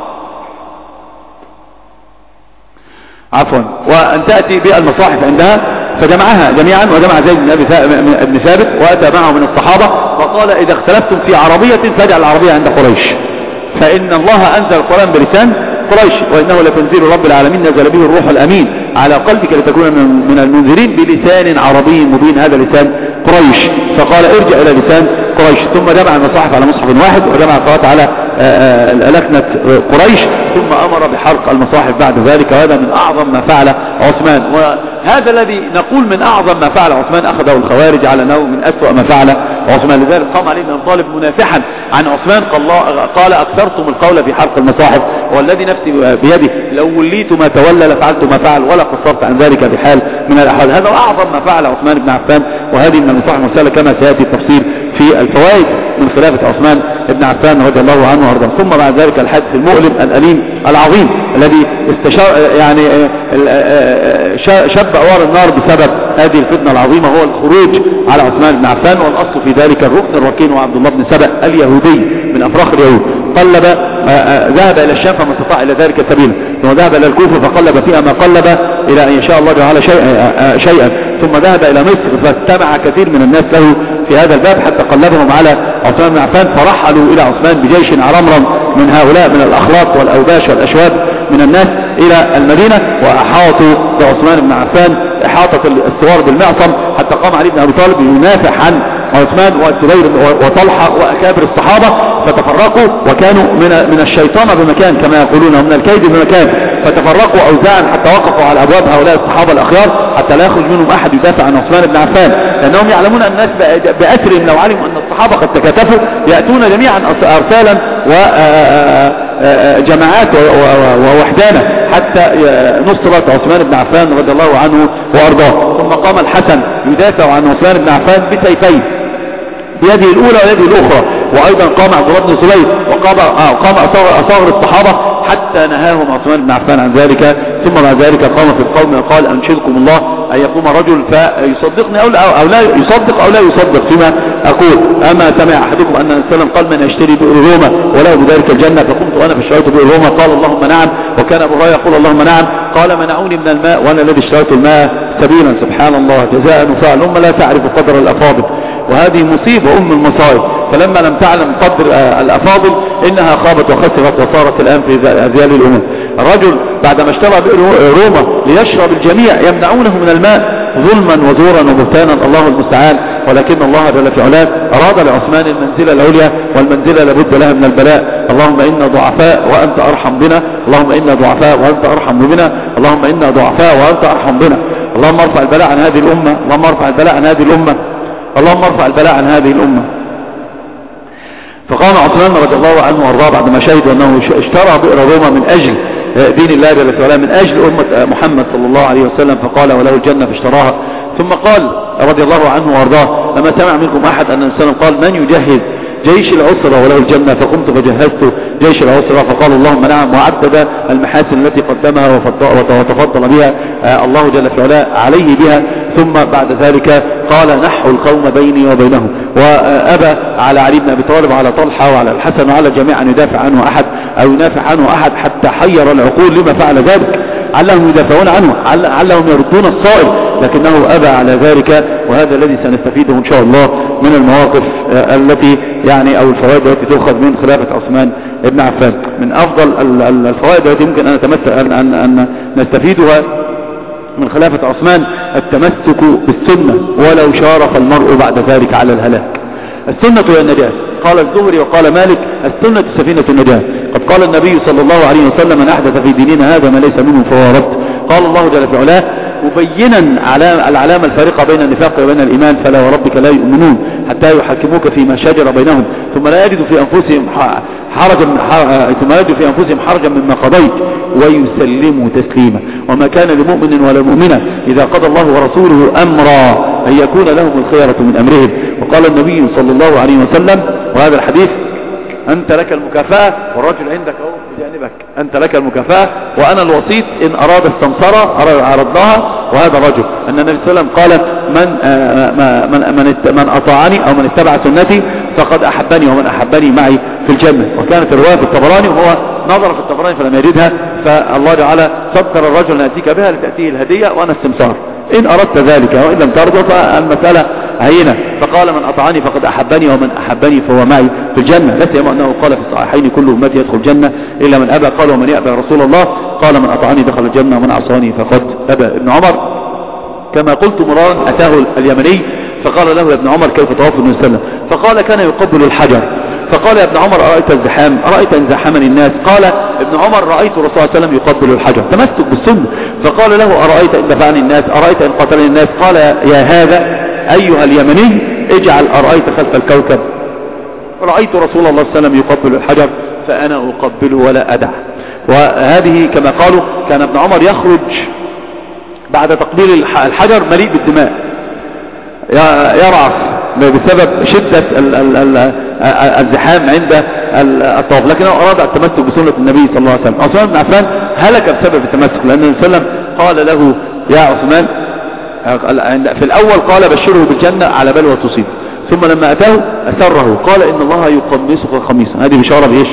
عفوا وأن تأتي بالمصاحف عندها، فجمعها جميعا، وجمع زيد بن ثابت وأتى معه من الصحابة وقال إذا اختلفتم في عربية فاجعل العربية عند قريش، فإن الله أنزل القرآن بلسان قريش، وإنه لتنزيل رب العالمين نزل به الروح الأمين على قلبك لتكون من المنذرين بلسان عربي مبين، هذا لسان قريش. فقال ارجع إلى لسان قريش، ثم جمع المصاحف على مصحف واحد، وجمع القراءات على لكنة قريش، ثم أمر بحرق المصاحف بعد ذلك. وهذا من أعظم ما فعل عثمان، وهذا الذي نقول من أعظم ما فعل عثمان أخذه الخوارج على أنه من أسوأ ما فعل عثمان. لذلك قام علي بن أبي طالب منافحا عن عثمان، قال أكثرتم القول في حرق المصاحف، والذي نفسي بيده لو وليت ما تولى لفعلت ما فعل ولا قصرت عن ذلك بحال من الأحوال. هذا أعظم ما فعل عثمان بن عفان، وهذه من المصاحف المرسلة كما سيأتي التفصيل في الفوائد من خلافة عثمان بن عفان رضي الله عنه وارضاه. ثم بعد ذلك الحادث المؤلم الأليم العظيم الذي استشار يعني شب أوار النار بسبب هذه الفتنة العظيمة، هو الخروج على عثمان بن عفان، والأصل في ذلك الركن الركين وعبد الله بن سبأ اليهودي من أفراخ اليهود، قلب ذهب إلى الشام فما استطاع إلى ذلك سبيلا، ثم ذهب إلى الكوفة فقلب فيها ما قلب إلى أن يشاء الله تعالى شيئا, شيئا ثم ذهب إلى مصر فاستمع كثير من الناس له في هذا الباب حتى قلبهم على عثمان بن عفان، فرحلوا إلى عثمان بجيش عرمرم من هؤلاء من الأخلاق والأوباش والأشواب من الناس إلى المدينة، وأحاطوا بعثمان بن عفان إحاطة الثوار بالمعصم، حتى قام علي بن أبي طالب ينافح عن عثمان والزبير وطلحة وأكابر الصحابة، فتفرقوا وكانوا من من الشيطان بمكان كما يقولون ومن الكيد بمكان، فتفرقوا أوزاعا حتى وقفوا على أبواب هؤلاء الصحابة الأخيار حتى لا يخرج منهم أحد يدافع عن عثمان بن عفان، لأنهم يعلمون الناس بأسرهم لو علموا أن الصحابة قد تكاتفوا يأتون جميعا أرسالا وجماعات ووحدانة حتى نصرت عثمان بن عفان رضي الله عنه وأرضاه. ثم قام الحسن يدافع عن عثمان بن عفان بسيفين، بيده الأولى ويده الأخرى، وأيضا قام عبد الله بن الزبير وقام قام أصاغر الصحابة حتى نهاهم عثمان بن عفان عن ذلك. ثم بعد ذلك قام في القوم وقال أنشدكم الله أن يقوم رجل فيصدقني أو لا يصدق أو لا يصدق فيما أقول. أما سمع أحدكم أن النبي صلى الله عليه وسلم قال من يشتري بئر روما وله بذلك الجنة؟ فقمت أنا فاشتريت بئر روما. قال اللهم نعم. وكان أبو هريرة يقول اللهم نعم. قال منعوني من الماء وأنا الذي اشتريت الماء سبيلا. سبحان الله، جزاء وفعل. أمة لا تعرف قدر الأفاضل، وهذه مصيبة أم المصائب. فلما لم تعلم قدر الأفاضل إنها خابت وخسرت وصارت الآن في أذيال الأمم. الرجل بعدما اشترى بئر روما ليشرب الجميع يمنعونه من الماء ظلما وزورا وبهتانا، الله المستعان. ولكن الله جل في علاه أراد لعثمان المنزلة العليا، والمنزلة لابد لها من البلاء. اللهم إنا ضعفاء وأنت أرحم بنا، اللهم إنا ضعفاء وأنت أرحم بنا، اللهم إنا ضعفاء وأنت أرحم بنا. اللهم ارفع البلاء عن هذه الأمة، اللهم ارفع البلاء عن هذه الأمة، اللهم ارفع البلاء عن هذه الأمة. فقام عثمان رضي الله عنه وارضاه بعدما شهد أنه اشترى بئر روما من أجل دين الله جل وعلا، من أجل أمة محمد صلى الله عليه وسلم، فقال وله الجنة فاشتراها. ثم قال رضي الله عنه وارضاه لما سمع منكم أحد أن السلام قال من يجهز جيش العسرة وله الجنة؟ فقمت فجهزت جيش العسرة. فقال اللهم نعم، وعدد المحاسن التي قدمها وتفضل بها الله جل في علاه عليه بها. ثم بعد ذلك قال نحو القوم بيني وبينهم، وأبى على علي بن أبي طالب وعلى طلحة وعلى الحسن وعلى الجميع أن يدافع عنه أحد أو ينافع عنه أحد، حتى حير العقول لما فعل ذلك، علهم يدافعون عنه، علهم يردون الصائل، لكنه أبى على ذلك. وهذا الذي سنستفيده إن شاء الله من المواقف التي يعني أو الفوائد التي تؤخذ من خلافة عثمان بن عفان. من أفضل الفوائد التي يمكن أن, أن, أن, أن نستفيدها من خلافة عثمان التمسك بالسنة ولو شارف المرء بعد ذلك على الهلاك. السنة هي النجاة. قال الزهري وقال مالك السنة سفينة النجاة. قد قال النبي صلى الله عليه وسلم من أحدث في ديننا هذا ما ليس منه فهو رد. قال الله جل في علاه مبينا العلامة الفارقة بين النفاق وبين الإيمان فلا وربك لا يؤمنون حتى يحكموك فيما شجر بينهم ثم لا يجدوا في أنفسهم حرجا ثم لا يجدوا في أنفسهم حرجا مما قضيت ويسلموا تسليما. وما كان لمؤمن ولا مؤمنة إذا قضى الله ورسوله أمرا أن يكون لهم الخيرة من أمرهم. وقال النبي صلى الله عليه وسلم وهذا الحديث أنت لك المكافأة والرجل عندك أهو بجانبك، أنت لك المكافأة وأنا الوسيط إن أراد السمسرة عرضناها. وهذا الرجل أن النبي صلى الله عليه وسلم قال من من من, من أطاعني أو من اتبع سنتي فقد أحبني ومن أحبني معي في الجنة. وكانت الرواية في الطبراني وهو نظر في الطبراني فلم يجدها، فالله تعالى صدر الرجل نأتيك بها لتأتيه الهدية وأنا السمسار إن أردت ذلك، وإن لم ترضى فالمسألة هينة. فقال من أطعني فقد أحبني ومن أحبني فهو معي في الجنة. لا سيما أنه قال في الصحيحين كل أمتي يدخل الجنة إلا من أبى. قال ومن يأبى رسول الله؟ قال من أطعني دخل الجنة ومن عصاني فقد أبى. ابن عمر كما قلت مرارا أتاه اليمني فقال له يا ابن عمر كيف طواف النبي صلى الله عليه وسلم؟ فقال كان يقبل الحجر. فقال يا ابن عمر أرأيت الزحام؟ أرأيت ان زحمني الناس؟ قال ابن عمر رأيت الرسول صلى الله عليه وسلم يقبل الحجر، تمسك بالسنة. فقال له أرأيت ان دفعني الناس؟ أرأيت ان قتلني الناس؟ قال يا هذا أيها اليمني اجعل أرأيت خلف الكوكب. رأيت رسول الله صلى الله عليه وسلم يقبل الحجر فأنا أقبله ولا أدع. وهذه كما قالوا كان ابن عمر يخرج بعد تقبيل الحجر مليء بالدماء يرعف بسبب شدة الزحام عند الطواف، لكنه أراد التمسك بسنة النبي صلى الله عليه وسلم. عثمان بن عفان هلك بسبب التمسك، لأن النبي صلى الله عليه وسلم قال له يا عثمان في الأول قال بشره بالجنة على بلوى تصيب، ثم لما أتاه أسره قال إن الله يقمصك خميصا. هذه بشارة بإيش؟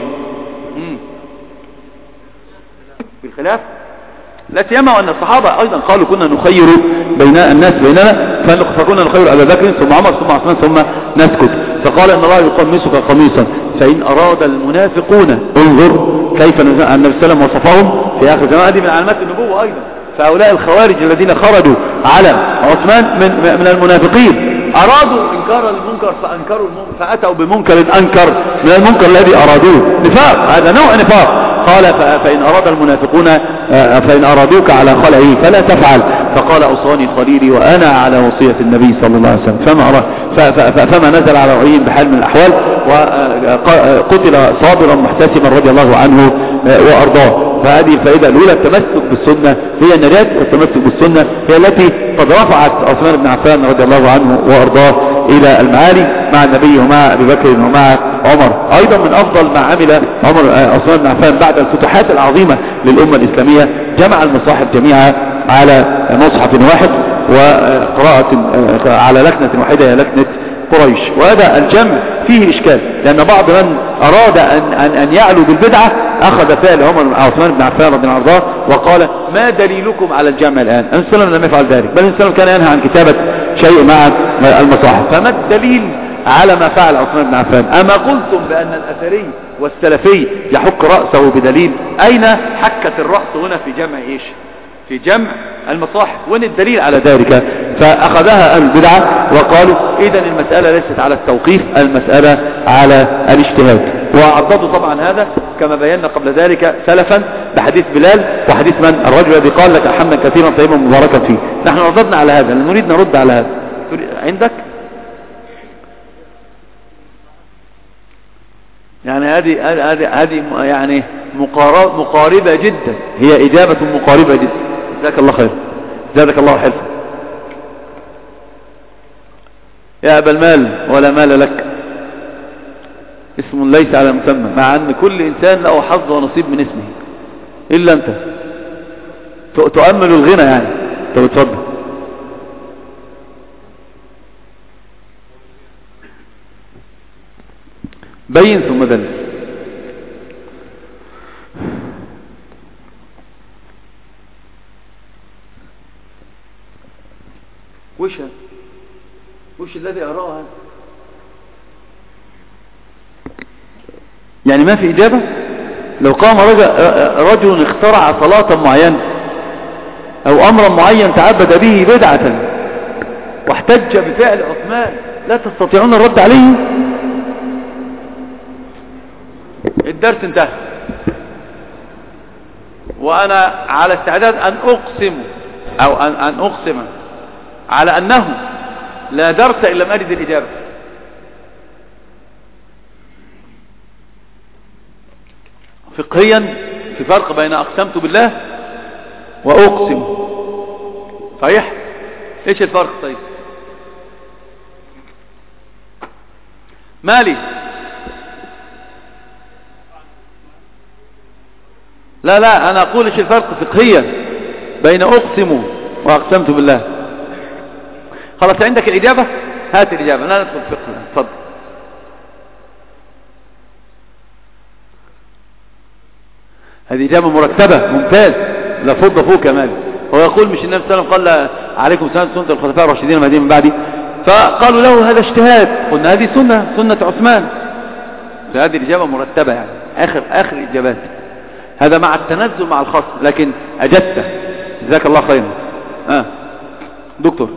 بالخلاف. لا سيما وأن الصحابة أيضا قالوا كنا نخير بين الناس بيننا فكنا نخير أبا بكر ثم عمر ثم عثمان ثم نسكت. فقال إن الله يقمصك قميصا فإن أراد المنافقون انظر كيف النبي صلى الله عليه وسلم وصفهم في آخر الزمان. هذه من علامات النبوة أيضا. فهؤلاء الخوارج الذين خرجوا على عثمان من, من المنافقين أرادوا إنكار المنكر فأنكروا المنكر فأتوا بمنكر أنكر من المنكر الذي أرادوه. نفاق، هذا نوع نفاق. قال فإن أراد المنافقون فإن أرادوك على خلعه فلا تفعل. فقال أوصاني خليلي وأنا على وصية النبي صلى الله عليه وسلم. فما, فما نزل على رأيه بحال من الأحوال وقتل صابرا محتسبا رضي الله عنه وأرضاه. فهذه الفائدة الأولى التمسك بالسنة هي النجاة، والتمسك بالسنة هي التي قد رفعت عثمان بن عفان رضي الله عنه وأرضاه إلى المعالي مع النبي ومع أبي بكر ومع عمر. أيضا من أفضل ما عمل عمر عثمان بن عفان بعد الفتوحات العظيمة للأمة الإسلامية جمع المصاحف جميعا على مصحف واحد وقراءة على لكنة واحدة هي لكنة قريش. وهذا الجمع فيه إشكال، لأن بعض من أراد أن, أن, أن يعلو بالبدعة أخذ فعل عمر عثمان بن عفان رضي الله عنه وقال ما دليلكم على الجمع الآن؟ النبي صلى الله عليه وسلم لم يفعل ذلك، بل النبي صلى الله عليه وسلم كان ينهى عن كتابة شيء مع المصاحف. فما الدليل على ما فعل عثمان بن عفان؟ أما قلتم بأن الأثري والسلفي يحك رأسه بدليل؟ أين حكة الرأس هنا في جمع إيش؟ في جمع المصاحف، وين الدليل على ذلك؟ فأخذها أهل البدعة وقالوا إذن المسألة ليست على التوقيف، المسألة على الاجتهاد. وعضدوا طبعا هذا كما بينا قبل ذلك سلفا بحديث بلال وحديث من الرجل الذي قال لك حمدا كثيرا طيبا مباركا فيه. نحن رددنا على هذا، نريد نرد على هذا. عندك يعني هذه هذه هذه يعني مقاربة جدا، هي إجابة مقاربة جدا. جزاك الله خير، زادك الله حلفا. يا أبا المال ولا مال لك، اسم ليس على مسمى، مع أن كل إنسان له حظ ونصيب من اسمه إلا أنت. تؤمل الغنى يعني. طب اتفضل. بين ثم دل. وش وش الذي أراه هذا؟ يعني ما في إجابة؟ لو قام رجل, رجل اخترع صلاة معينة أو أمرا معين تعبد به بدعة واحتج بفعل عثمان، لا تستطيعون الرد عليه؟ الدرس انتهى، وأنا على استعداد أن أقسم أو أن, أن أقسم على أنه لا درس إلا لم أجد الإجابة. فقهيا في فرق بين أقسمت بالله وأقسم، صحيح؟ إيش الفرق؟ طيب مالي؟ لا لا أنا أقول إيش الفرق فقهيا بين أقسم وأقسمت بالله. خلاص عندك الإجابة؟ هات الإجابة، لا ندخل فقه. اتفضل. هذه إجابة مرتبة ممتاز، لا فض فوق كمال. هو يقول مش النبي صلى الله عليه وسلم قال عليكم السلام سنة الخلفاء الراشدين المهديين من بعدي، فقالوا له هذا اجتهاد، قلنا هذه سنة سنة عثمان. فهذه الإجابة مرتبة يعني آخر آخر الإجابات. هذا مع التنزل مع الخصم، لكن أجدت. جزاك الله خيرا. آه. دكتور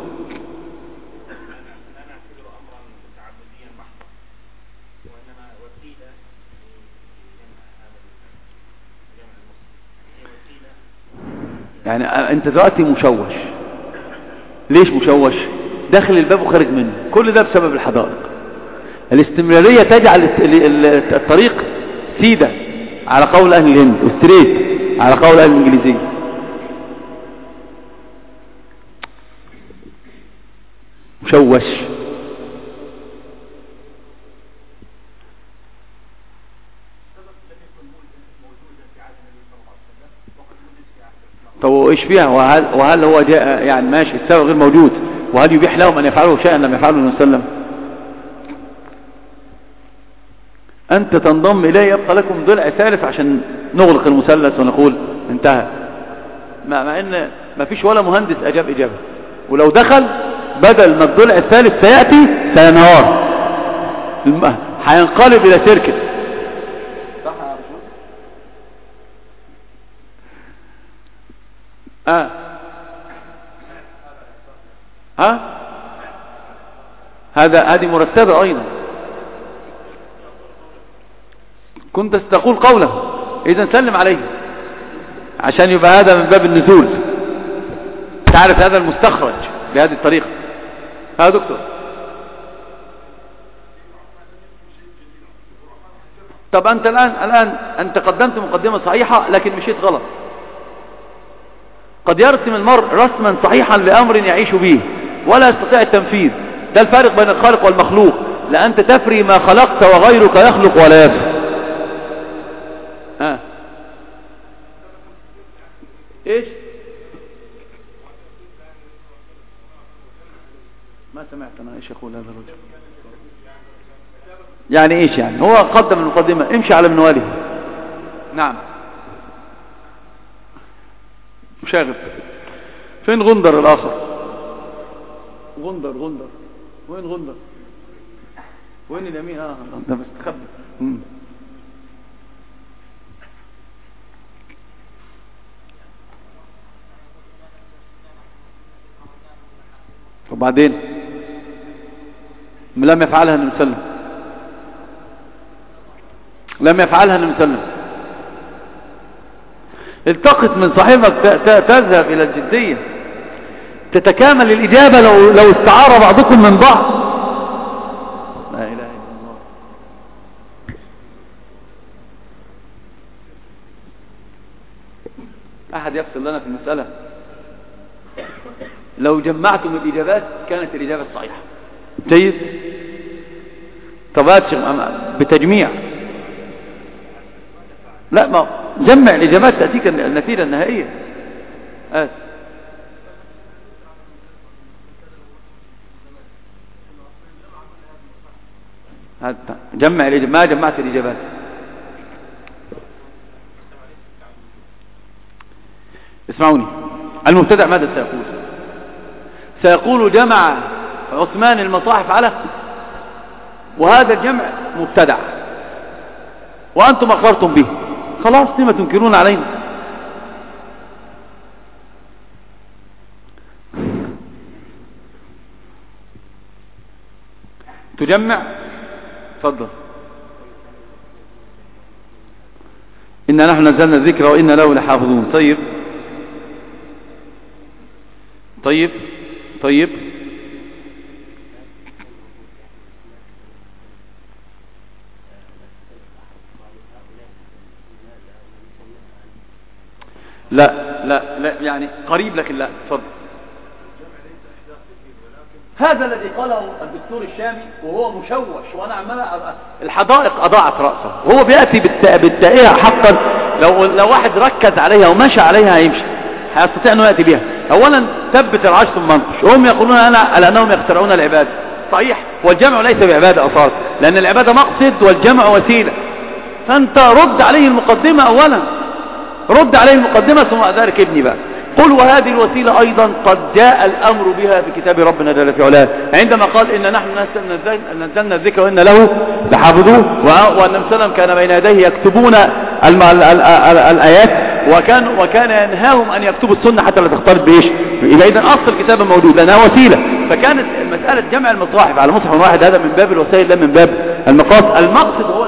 يعني انت دلوقتي مشوش. ليش مشوش؟ داخل الباب وخارج منه، كل ده بسبب الحدائق. الاستمرارية تجعل الطريق سيدة على قول اهل الهند، وستريت على قول اهل الانجليزية. مشوش. طب ايش فيها؟ وهل, وهل هو جاء يعني ماشي السبب غير موجود، وهل يبيح لهم ان يفعلوا شيئا لم يفعله النبي صلى الله عليه وسلم؟ انت تنضم اليه يبقى لكم ضلع ثالث عشان نغلق المثلث ونقول انتهى، مع ان ما فيش ولا مهندس اجاب اجابه. ولو دخل بدل ما الضلع الثالث سياتي سينهار، هينقلب الى سيركت. اه ها هذا هذه مرتبة ايضا. كنت تقول قوله، اذا سلم عليه عشان يبقى هذا من باب النزول، تعرف هذا المستخرج بهذه الطريقة. ها دكتور طب أنت الآن الآن أنت قدمت مقدمة صحيحة لكن مشيت غلط. قد يرسم المرء رسما صحيحا لأمر يعيش به ولا يستطيع التنفيذ. ده الفارق بين الخالق والمخلوق. لأنت تفري ما خلقت وغيرك يخلق ولا يفري. ها ايش؟ ما سمعت انا ايش يقول هذا الرجل. يعني ايش يعني؟ هو قدم المقدمة امشي على منواله. نعم مشاغب. فين غندر الاخر؟ غندر غندر وين غندر؟ وين اليمين؟ اه ده مستخبي. وبعدين لم يفعلها النبي صلى الله عليه وسلم. لم يفعلها النبي صلى الله عليه وسلم. التقط من صاحبك تذهب الى الجدية، تتكامل الاجابة لو لو استعار بعضكم من بعض. لا اله الا الله. احد يفصل لنا في المسألة. لو جمعتم الإجابات كانت الإجابة الصحيحة. جيد. طب بتجميع. لا ما جمع الإجابات تأتيك النتيجة النهائية. آه. جمع الإجابات. ما جمعت الإجابات. اسمعوني. المبتدع ماذا سيقول؟ سيقول جمع عثمان المصاحف على، وهذا الجمع مبتدع وأنتم أقررتم به، خلاص لما تنكرون علينا؟ تجمع. تفضل. إنا نحن نزلنا الذكر وإنا له لحافظون. طيب طيب طيب لا لا لا يعني قريب لكن لا. تفضل. هذا الذي قاله الدكتور الشامي وهو مشوش وانا عمال الحدائق اضاعت راسه، وهو بياتي بالتائهه حقا. لو لو واحد ركز عليها ومشى عليها هيمشي، هيستطيع انه ياتي بها. اولا ثبت العرش ثم انقش. هم يقولون انا على انهم يخترعون العباده. صحيح، والجمع ليس بعباده اصلا، لان العباده مقصد والجمع وسيله. فانت رد عليه المقدمه اولا، رد عليه المقدمه ثم ذلك ابني بقى. قل وهذه الوسيله ايضا قد جاء الامر بها في كتاب ربنا جل في علاه، عندما قال ان نحن نزلنا الذكر وان له لحافظون، وان النبي كان بين يديه يكتبون الايات، وكان وكان ينهاهم ان يكتبوا السنه حتى لا تختلط بايش. يبقى اذا اصل الكتاب موجود لانها وسيله. فكانت مساله جمع المصاحف على مصحف واحد هذا من باب الوسائل لا من باب المقاصد. المقصد هو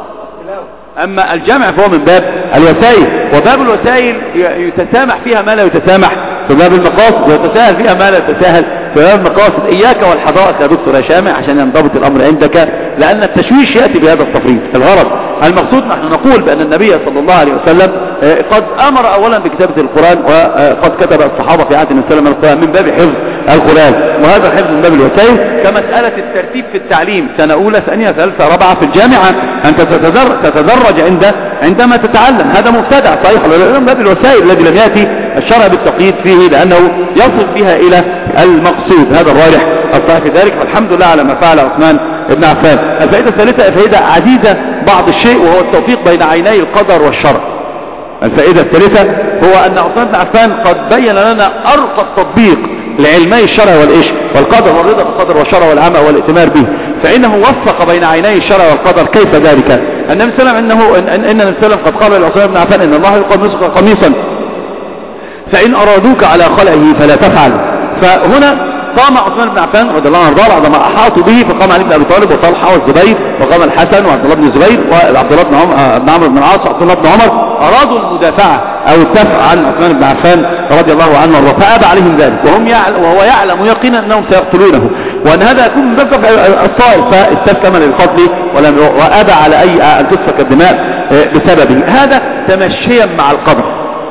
أما الجمع فهو من باب الوسائل، وباب الوسائل يتسامح فيها ما لا يتسامح في باب المقاصد، ويتساهل فيها ما لا يتساهل في باب المقاصد. إياك والحدائق يا دكتور هشام عشان ينضبط الأمر عندك، لأن التشويش يأتي بهذا التفريط. الغرض المقصود نحن نقول بأن النبي صلى الله عليه وسلم قد أمر أولا بكتابة القرآن، وقد كتب الصحابة في عهد النبي صلى الله عليه وسلم من باب حفظ القرآن، وهذا الحفظ من باب الوسائل. كمسألة الترتيب في التعليم، سنة أولى ثانية ثالثة رابعة في الجامعة، أنت تتدرج عند عندما تتعلم. هذا مبتدع صحيح من باب الوسائل الذي لم يأتي الشرع بالتقييد فيه، لأنه يصل بها إلى المقصود. هذا الراجح الصحيح في ذلك، والحمد لله على ما فعل عثمان بن عفان. الفائدة الثالثة فائدة عزيزة بعض الشيء، وهو التوفيق بين عيني القدر والشرع. الفائدة الثالثة هو أن عثمان بن عفان قد بين لنا أرقى التطبيق لعلمي الشرع والإيش والقدر، والرضا بالقدر والشرع والعمل والائتمار به. فإنه وفق بين عيني الشرع والقدر. كيف ذلك؟ النبي صلى الله عليه وسلم إنه إن النبي صلى الله عليه وسلم قد قال لعثمان بن عفان إن الله يقمصك قميصا فإن أرادوك على خلعه فلا تفعل. فهنا قام عثمان بن عفان رضي الله عنه بعدما احاطوا به، فقام علي بن ابي طالب وطلحه والزبير، وقام الحسن وعبد الله بن الزبير وعبد الله بن عمرو بن العاص وعبد الله بن عمر، ارادوا المدافعه او الدفع عن عثمان بن عفان رضي الله عنه وارضاه، فابى عليهم ذلك، وهم يعلم وهو يعلم يقينا انهم سيقتلونه. وأن هذا يكون من باب دفع الصائل، فاستسلم للقتل ولم وأبى على أي أن تسفك الدماء بسببه. هذا تمشيا مع القدر.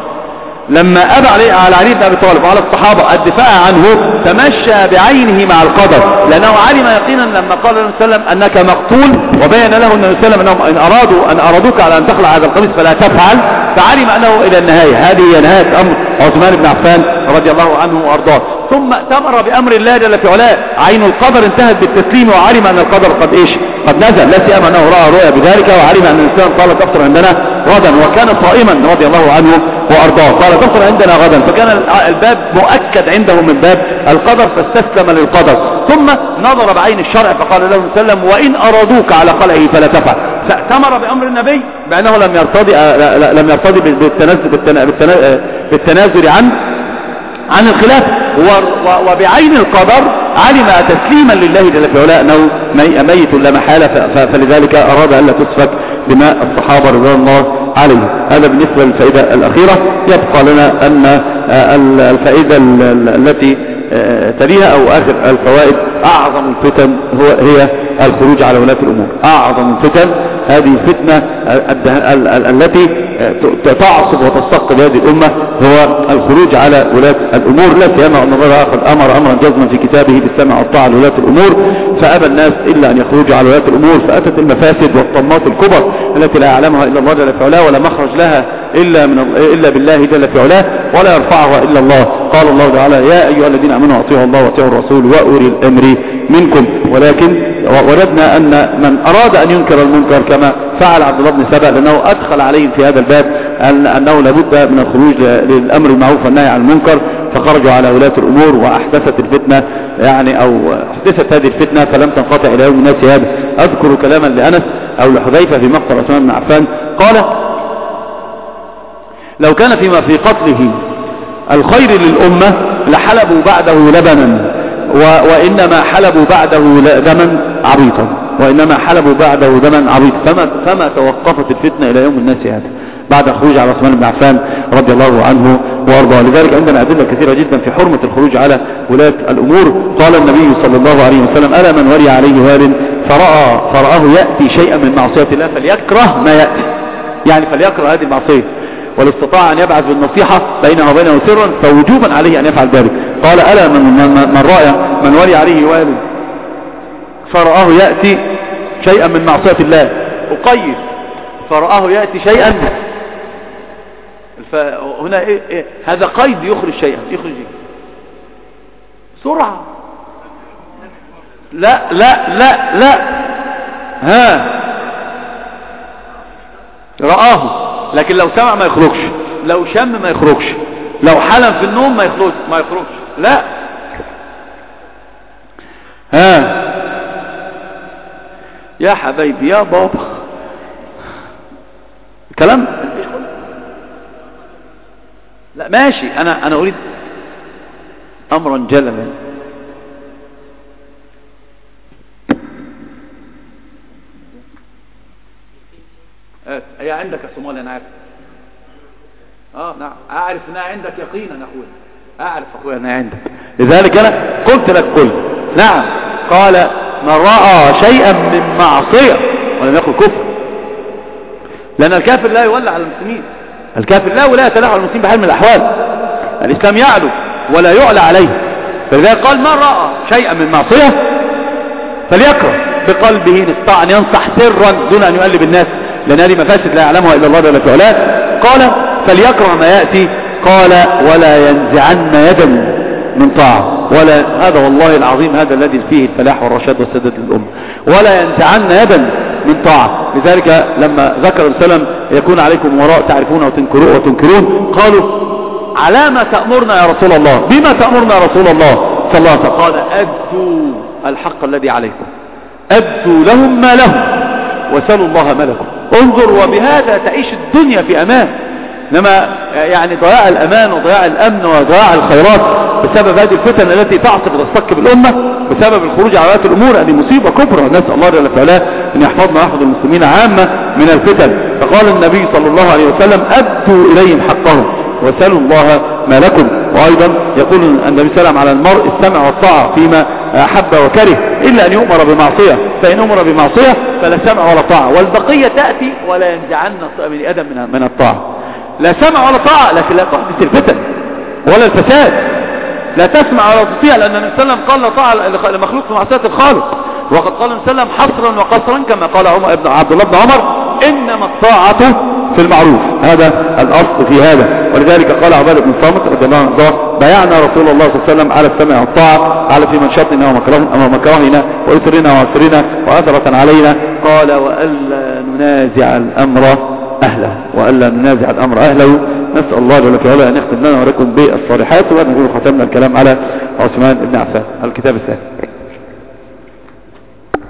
لما أبى علي على علي بن أبي طالب وعلى الصحابة الدفاع عنه تمشى بعينه مع القدر، لأنه علم يقينا لما قال النبي صلى الله عليه وسلم أنك مقتول، وبين له النبي صلى الله عليه وسلم أنهم إن أرادوا أن أرادوك على أن تخلع هذا القميص فلا تفعل، فعلم أنه إلى النهاية. هذه هي نهاية أمر عثمان بن عفان رضي الله عنه وأرضاه. ثم ائتمر بأمر الله جل في علاه، عين القدر انتهت بالتسليم، وعلم أن القدر قد إيش قد نزل، لا سيما أنه رأى رؤيا بذلك، وعلم أن الإنسان قال تفطر عندنا غدا، وكان صائما رضي الله عنه وأرضاه، قال تفطر عندنا غدا، فكان الباب مؤكد عنده من باب القدر، فاستسلم للقدر. ثم نظر بعين الشرع فقال له صلى الله عليه وسلم وإن أرادوك على قلعه فلا تفعل، فأتمر بأمر النبي بأنه لم يرتضي لم يرتضي بالتنازل بالتنازل عن عن الخلاف، وبعين القدر علم تسليما لله جل في علاه أنه ميت لا محالة، فلذلك أراد أن لا تسفك دماء الصحابة رضي الله عليهم. هذا بالنسبة للفائدة الأخيرة. يبقى لنا أن الفائدة التي تليها أو آخر الفوائد، أعظم الفتن هو هي الخروج على ولاة الأمور. أعظم الفتن هذه الفتنة التي تعصب وتستقل هذه الأمة هو الخروج على ولاة الأمور، لا سيما أن الله أخذ أمر أمرا جزما في كتابه بالسمع والطاعة لولاة الأمور، فأبى الناس إلا أن يخرجوا على ولاة الأمور، فأتت المفاسد والطمات الكبر التي لا يعلمها إلا الله جل في علاه، ولا مخرج لها إلا من إلا بالله جل في علاه، ولا يرفعها إلا الله. قال الله تعالى يا أيها الذين آمنوا أطيعوا الله وأطيعوا الرسول وأولي الأمر منكم. ولكن وردنا أن من أراد أن ينكر المنكر كما فعل عبد الله بن سبأ، لأنه أدخل عليهم في هذا الباب أن أنه لابد من الخروج للأمر المعروف والنهي عن المنكر، فخرجوا على ولاة الأمور وأحدثت الفتنة، يعني أو أحدثت هذه الفتنة فلم تنقطع إلى يوم الناس هذا. أذكر كلاما لأنس أو لحذيفة في مقتل عثمان بن عفان، قال لو كان فيما في قتله الخير للأمة لحلبوا بعده لبنا، وإنما حلبوا بعده دما عبيطا، وإنما حلبوا بعده دما عبيطا، فما, فما توقفت الفتنة إلى يوم الناس هذا بعد خروج على عثمان بن عفان رضي الله عنه وارضاه. لذلك عندنا أدلة كثيرة جدا في حرمة الخروج على ولاة الأمور. قال النبي صلى الله عليه وسلم ألا من ولي عليه وال فرأى فرآه يأتي شيئا من معصية الله فليكره ما يأتي، يعني فليكره هذه المعصية، والاستطاع أن يبعث بالنصيحة بينه وبينه سرا فوجوبا عليه أن يفعل ذلك. قال ألا من, من, من رأى من ولي عليه والد فرآه يأتي شيئا من معصية الله، أقيد فرآه يأتي شيئا، فهنا إيه إيه هذا قيد يخرج شيئا، يخرج إيه؟ سرعة، لا لا لا لا ها رآه، لكن لو سمع ما يخرجش، لو شم ما يخرجش، لو حلم في النوم ما يخرجش ما يخرجش لا. ها يا حبايبي يا بابا كلام لا ماشي، انا انا اريد امرا جللا. هي عندك يا صومالي انا عارف، اه نعم اعرف انها عندك يقينا يا اخويا، اعرف اخويا انها عندك، لذلك انا قلت لك قل نعم. قال من رأى شيئا من معصية ولم يقل كفر، لان الكافر لا يولى على المسلمين، الكافر لا ولاية له على المسلمين بحال من الاحوال، الاسلام يعلو ولا يعلى عليه. فلذلك قال من رأى شيئا من معصية فليكره بقلبه، ان استطاع ان ينصح سرا دون ان يقلب الناس، لأن هذه مفاسد لا يعلمها إلا الله جل في علاه. قال فليكره ما يأتي، قال ولا ينزعن يدا من طاعة، ولا هذا والله العظيم هذا الذي فيه الفلاح والرشاد والسداد للأمة، ولا ينزعن يدا من طاعة. لذلك لما ذكر السلام يكون عليكم وراء تعرفون وتنكرون وتنكرون، قالوا على ما تأمرنا يا رسول الله، بما تأمرنا يا رسول الله صلى الله عليه وسلم؟ قال أدوا الحق الذي عليكم، أدوا لهم ما لهم وسلوا الله ما لكم. انظر، وبهذا تعيش الدنيا في امان. انما يعني ضياع الامان وضياع الامن وضياع الخيرات بسبب هذه الفتن التي تعصف وتستكب الامه، بسبب الخروج على ولاة الامور، هذه مصيبه كبرى، نسال الله جل وعلا ان يحفظنا ويحفظ المسلمين عامه من الفتن. فقال النبي صلى الله عليه وسلم ادوا اليهم حقهم وسلوا الله ما لكم. وايضا يقول النبي صلى الله عليه وسلم على المرء السمع والطاعه فيما أحب وكره إلا أن يؤمر بمعصية، فإن أمر بمعصية فلا سمع ولا طاعة، والبقية تأتي ولا ينزعن من آدم من الطاعة. لا سمع ولا طاعة، لكن لا تحدث الفتن ولا الفساد، لا تسمع ولا تطيع، لأن النبي صلى الله عليه وسلم قال لا طاعة لمخلوق في معصية الخالق، وقد قال النبي صلى الله عليه وسلم حصرا وقصرا كما قال عمر ابن عبد الله بن عمر إنما الطاعة في المعروف. هذا الأصل في هذا، ولذلك قال عباد بن صامت رضي الله عنه بايعنا رسول الله صلى الله عليه وسلم على السمع والطاعة على في منشطنا ومكرهنا ويسرنا وعسرنا وأثرة علينا، قال وألا ننازع الأمر أهله، وألا ننازع الأمر أهله. نسأل الله جل وعلا أن يختم لنا ولكم بالصالحات، وأن نقول ختمنا الكلام على عثمان بن عفان. الكتاب الثاني.